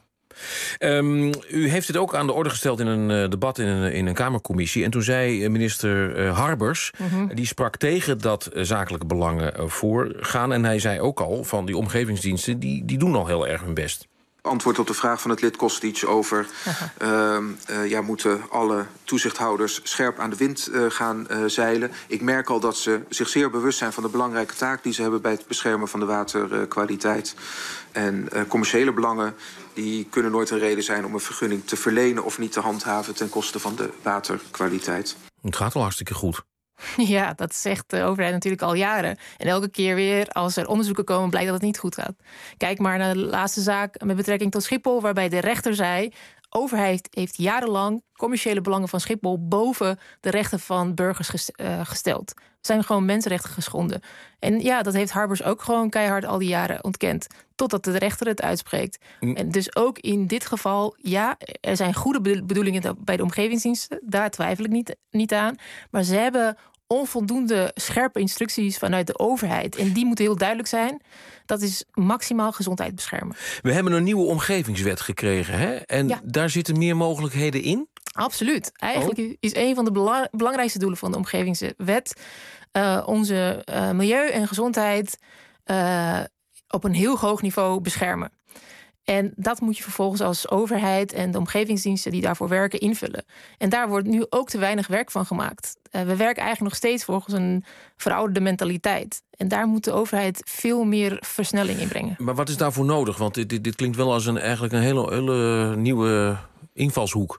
Um, u heeft dit ook aan de orde gesteld in een uh, debat in een, in een Kamercommissie. En toen zei minister uh, Harbers, mm-hmm. die sprak tegen dat uh, zakelijke belangen uh, voorgaan. En hij zei ook al van die omgevingsdiensten, die, die doen al heel erg hun best. Antwoord op de vraag van het lid Kostic over... Uh, uh, ja, moeten alle toezichthouders scherp aan de wind uh, gaan uh, zeilen. Ik merk al dat ze zich zeer bewust zijn van de belangrijke taak... die ze hebben bij het beschermen van de waterkwaliteit. En uh, commerciële belangen die kunnen nooit een reden zijn... om een vergunning te verlenen of niet te handhaven... ten koste van de waterkwaliteit. Het gaat wel hartstikke goed. Ja, dat zegt de overheid natuurlijk al jaren. En elke keer weer, als er onderzoeken komen, blijkt dat het niet goed gaat. Kijk maar naar de laatste zaak met betrekking tot Schiphol... waarbij de rechter zei... overheid heeft jarenlang commerciële belangen van Schiphol... boven de rechten van burgers gesteld. Er zijn gewoon mensenrechten geschonden. En ja, dat heeft Harbers ook gewoon keihard al die jaren ontkend. Totdat de rechter het uitspreekt. Mm. En dus ook in dit geval, ja, er zijn goede bedoelingen bij de omgevingsdiensten. Daar twijfel ik niet, niet aan. Maar ze hebben onvoldoende scherpe instructies vanuit de overheid. En die moeten heel duidelijk zijn. Dat is maximaal gezondheid beschermen. We hebben een nieuwe omgevingswet gekregen, hè? En ja. daar zitten meer mogelijkheden in? Absoluut. Eigenlijk oh. is een van de belang- belangrijkste doelen van de omgevingswet... Uh, onze uh, milieu en gezondheid uh, op een heel hoog niveau beschermen. En dat moet je vervolgens als overheid en de omgevingsdiensten die daarvoor werken invullen. En daar wordt nu ook te weinig werk van gemaakt. Uh, we werken eigenlijk nog steeds volgens een verouderde mentaliteit. En daar moet de overheid veel meer versnelling in brengen. Maar wat is daarvoor nodig? Want dit, dit, dit klinkt wel als een, eigenlijk een hele, hele nieuwe invalshoek.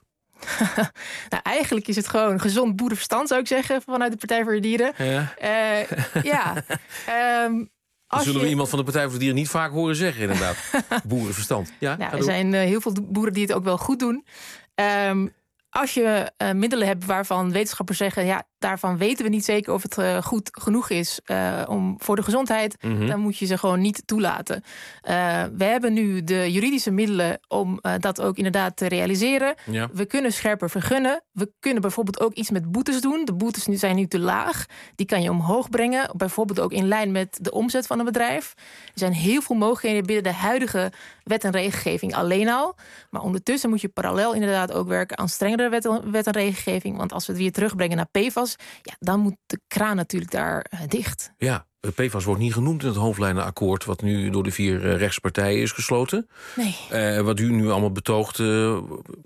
Nou, eigenlijk is het gewoon gezond boerenverstand, zou ik zeggen, vanuit de Partij voor de Dieren. Ja. Uh, ja. Um, Dat zullen we je... iemand van de Partij voor de Dieren niet vaak horen zeggen, inderdaad. Boerenverstand. Ja, nou, er zijn uh, heel veel boeren die het ook wel goed doen. Um, als je uh, middelen hebt waarvan wetenschappers zeggen... ja, daarvan weten we niet zeker of het uh, goed genoeg is uh, om voor de gezondheid... Mm-hmm. dan moet je ze gewoon niet toelaten. Uh, we hebben nu de juridische middelen om uh, dat ook inderdaad te realiseren. Ja. We kunnen scherper vergunnen. We kunnen bijvoorbeeld ook iets met boetes doen. De boetes zijn nu te laag. Die kan je omhoog brengen. Bijvoorbeeld ook in lijn met de omzet van een bedrijf. Er zijn heel veel mogelijkheden binnen de huidige wet en regelgeving alleen al. Maar ondertussen moet je parallel inderdaad ook werken aan strengere wet en, wet en regelgeving. Want als we het weer terugbrengen naar P F A S... ja, dan moet de kraan natuurlijk daar uh, dicht. Ja, P F A S wordt niet genoemd in het hoofdlijnenakkoord... wat nu door de vier uh, rechtspartijen is gesloten. Nee. Uh, wat u nu allemaal betoogt, uh,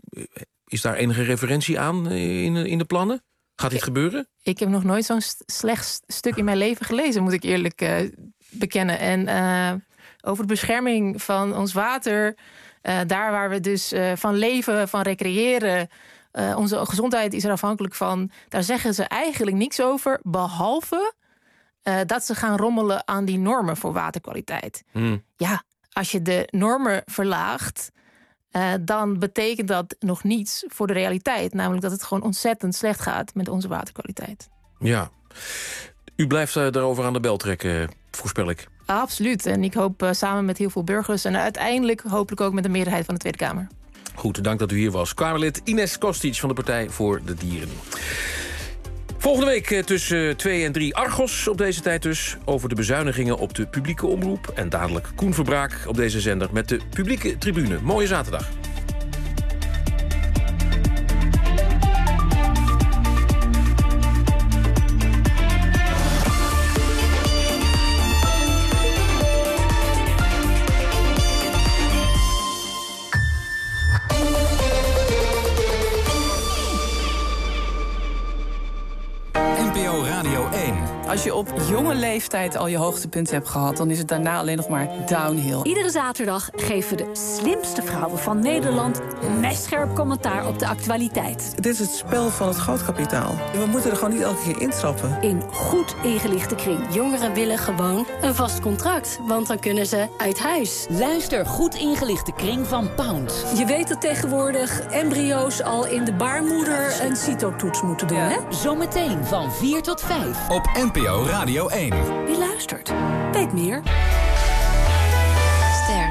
is daar enige referentie aan in, in de plannen? Gaat dit ik, gebeuren? Ik heb nog nooit zo'n st- slecht stuk in mijn leven gelezen, moet ik eerlijk uh, bekennen. En uh, over de bescherming van ons water... Uh, daar waar we dus uh, van leven, van recreëren... Uh, onze gezondheid is er afhankelijk van. Daar zeggen ze eigenlijk niks over, behalve uh, dat ze gaan rommelen aan die normen voor waterkwaliteit. Hmm. Ja, als je de normen verlaagt, uh, dan betekent dat nog niets voor de realiteit. Namelijk dat het gewoon ontzettend slecht gaat met onze waterkwaliteit. Ja, u blijft uh, daarover aan de bel trekken, voorspel ik. Absoluut. En ik hoop uh, samen met heel veel burgers en uiteindelijk hopelijk ook met de meerderheid van de Tweede Kamer. Goed, dank dat u hier was. Kamerlid Ines Kostic van de Partij voor de Dieren. Volgende week tussen twee en drie Argos op deze tijd dus... over de bezuinigingen op de publieke omroep. En dadelijk Koen Verbraak op deze zender met de publieke tribune. Mooie zaterdag. Als je op jonge leeftijd al je hoogtepunten hebt gehad... dan is het daarna alleen nog maar downhill. Iedere zaterdag geven we de slimste vrouwen van Nederland... mestscherp commentaar op de actualiteit. Dit is het spel van het grootkapitaal. We moeten er gewoon niet elke keer intrappen. In Goed Ingelichte Kring. Jongeren willen gewoon een vast contract. Want dan kunnen ze uit huis. Luister Goed Ingelichte Kring van Pound. Je weet dat tegenwoordig embryo's al in de baarmoeder... een cytotoets moeten doen, ja. hè? Zometeen van vier tot vijf. Op N P O Radio één. Wie luistert, weet meer. Ster.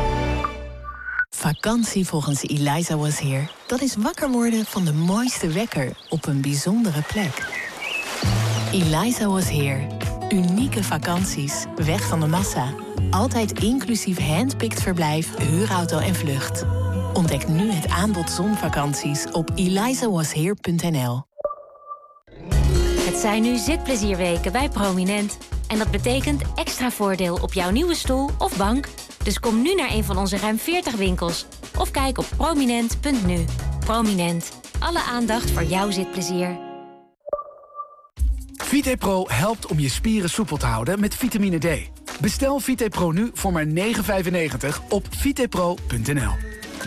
Vakantie volgens Eliza Was Here. Dat is wakker worden van de mooiste wekker op een bijzondere plek. Eliza Was Here. Unieke vakanties, weg van de massa. Altijd inclusief handpicked verblijf, huurauto en vlucht. Ontdek nu het aanbod zonvakanties op eliza was here punt n l. Het zijn nu zitplezierweken bij Prominent. En dat betekent extra voordeel op jouw nieuwe stoel of bank. Dus kom nu naar een van onze ruim veertig winkels. Of kijk op prominent punt nu. Prominent. Alle aandacht voor jouw zitplezier. VitePro helpt om je spieren soepel te houden met vitamine D. Bestel VitePro nu voor maar negen euro vijfennegentig op vitepro punt n l.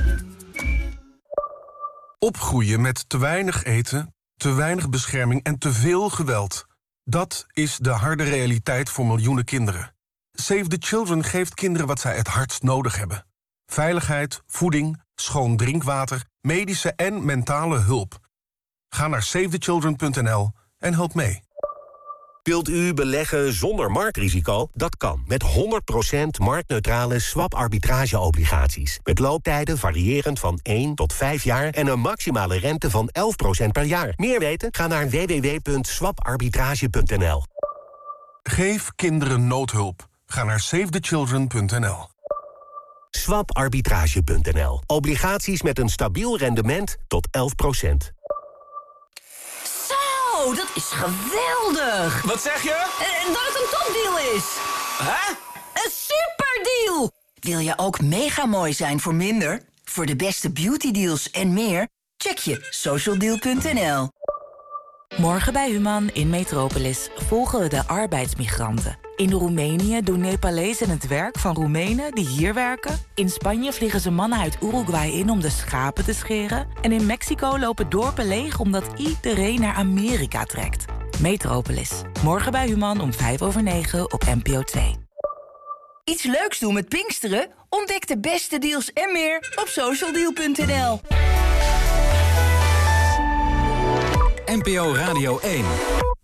Opgroeien met te weinig eten, te weinig bescherming en te veel geweld. Dat is de harde realiteit voor miljoenen kinderen. Save the Children geeft kinderen wat zij het hardst nodig hebben. Veiligheid, voeding, schoon drinkwater, medische en mentale hulp. Ga naar save the children punt n l en help mee. Wilt u beleggen zonder marktrisico? Dat kan met honderd procent marktneutrale swap-arbitrage-obligaties. Met looptijden variërend van één tot vijf jaar en een maximale rente van elf procent per jaar. Meer weten? Ga naar w w w punt swap arbitrage punt n l. Geef kinderen noodhulp. Ga naar save the children punt n l. swap arbitrage punt n l. Obligaties met een stabiel rendement tot elf procent. Zo, dat is geweldig! Wat zeg je? Uh, dat het een topdeal is! Hè? Een superdeal! Wil je ook mega mooi zijn voor minder? Voor de beste beautydeals en meer? Check je socialdeal punt n l. Morgen bij Human in Metropolis volgen we de arbeidsmigranten. In Roemenië doen Nepalezen het werk van Roemenen die hier werken. In Spanje vliegen ze mannen uit Uruguay in om de schapen te scheren. En in Mexico lopen dorpen leeg omdat iedereen naar Amerika trekt. Metropolis. Morgen bij Human om vijf over negen op N P O twee. Iets leuks doen met Pinksteren? Ontdek de beste deals en meer op socialdeal punt n l. N P O Radio één.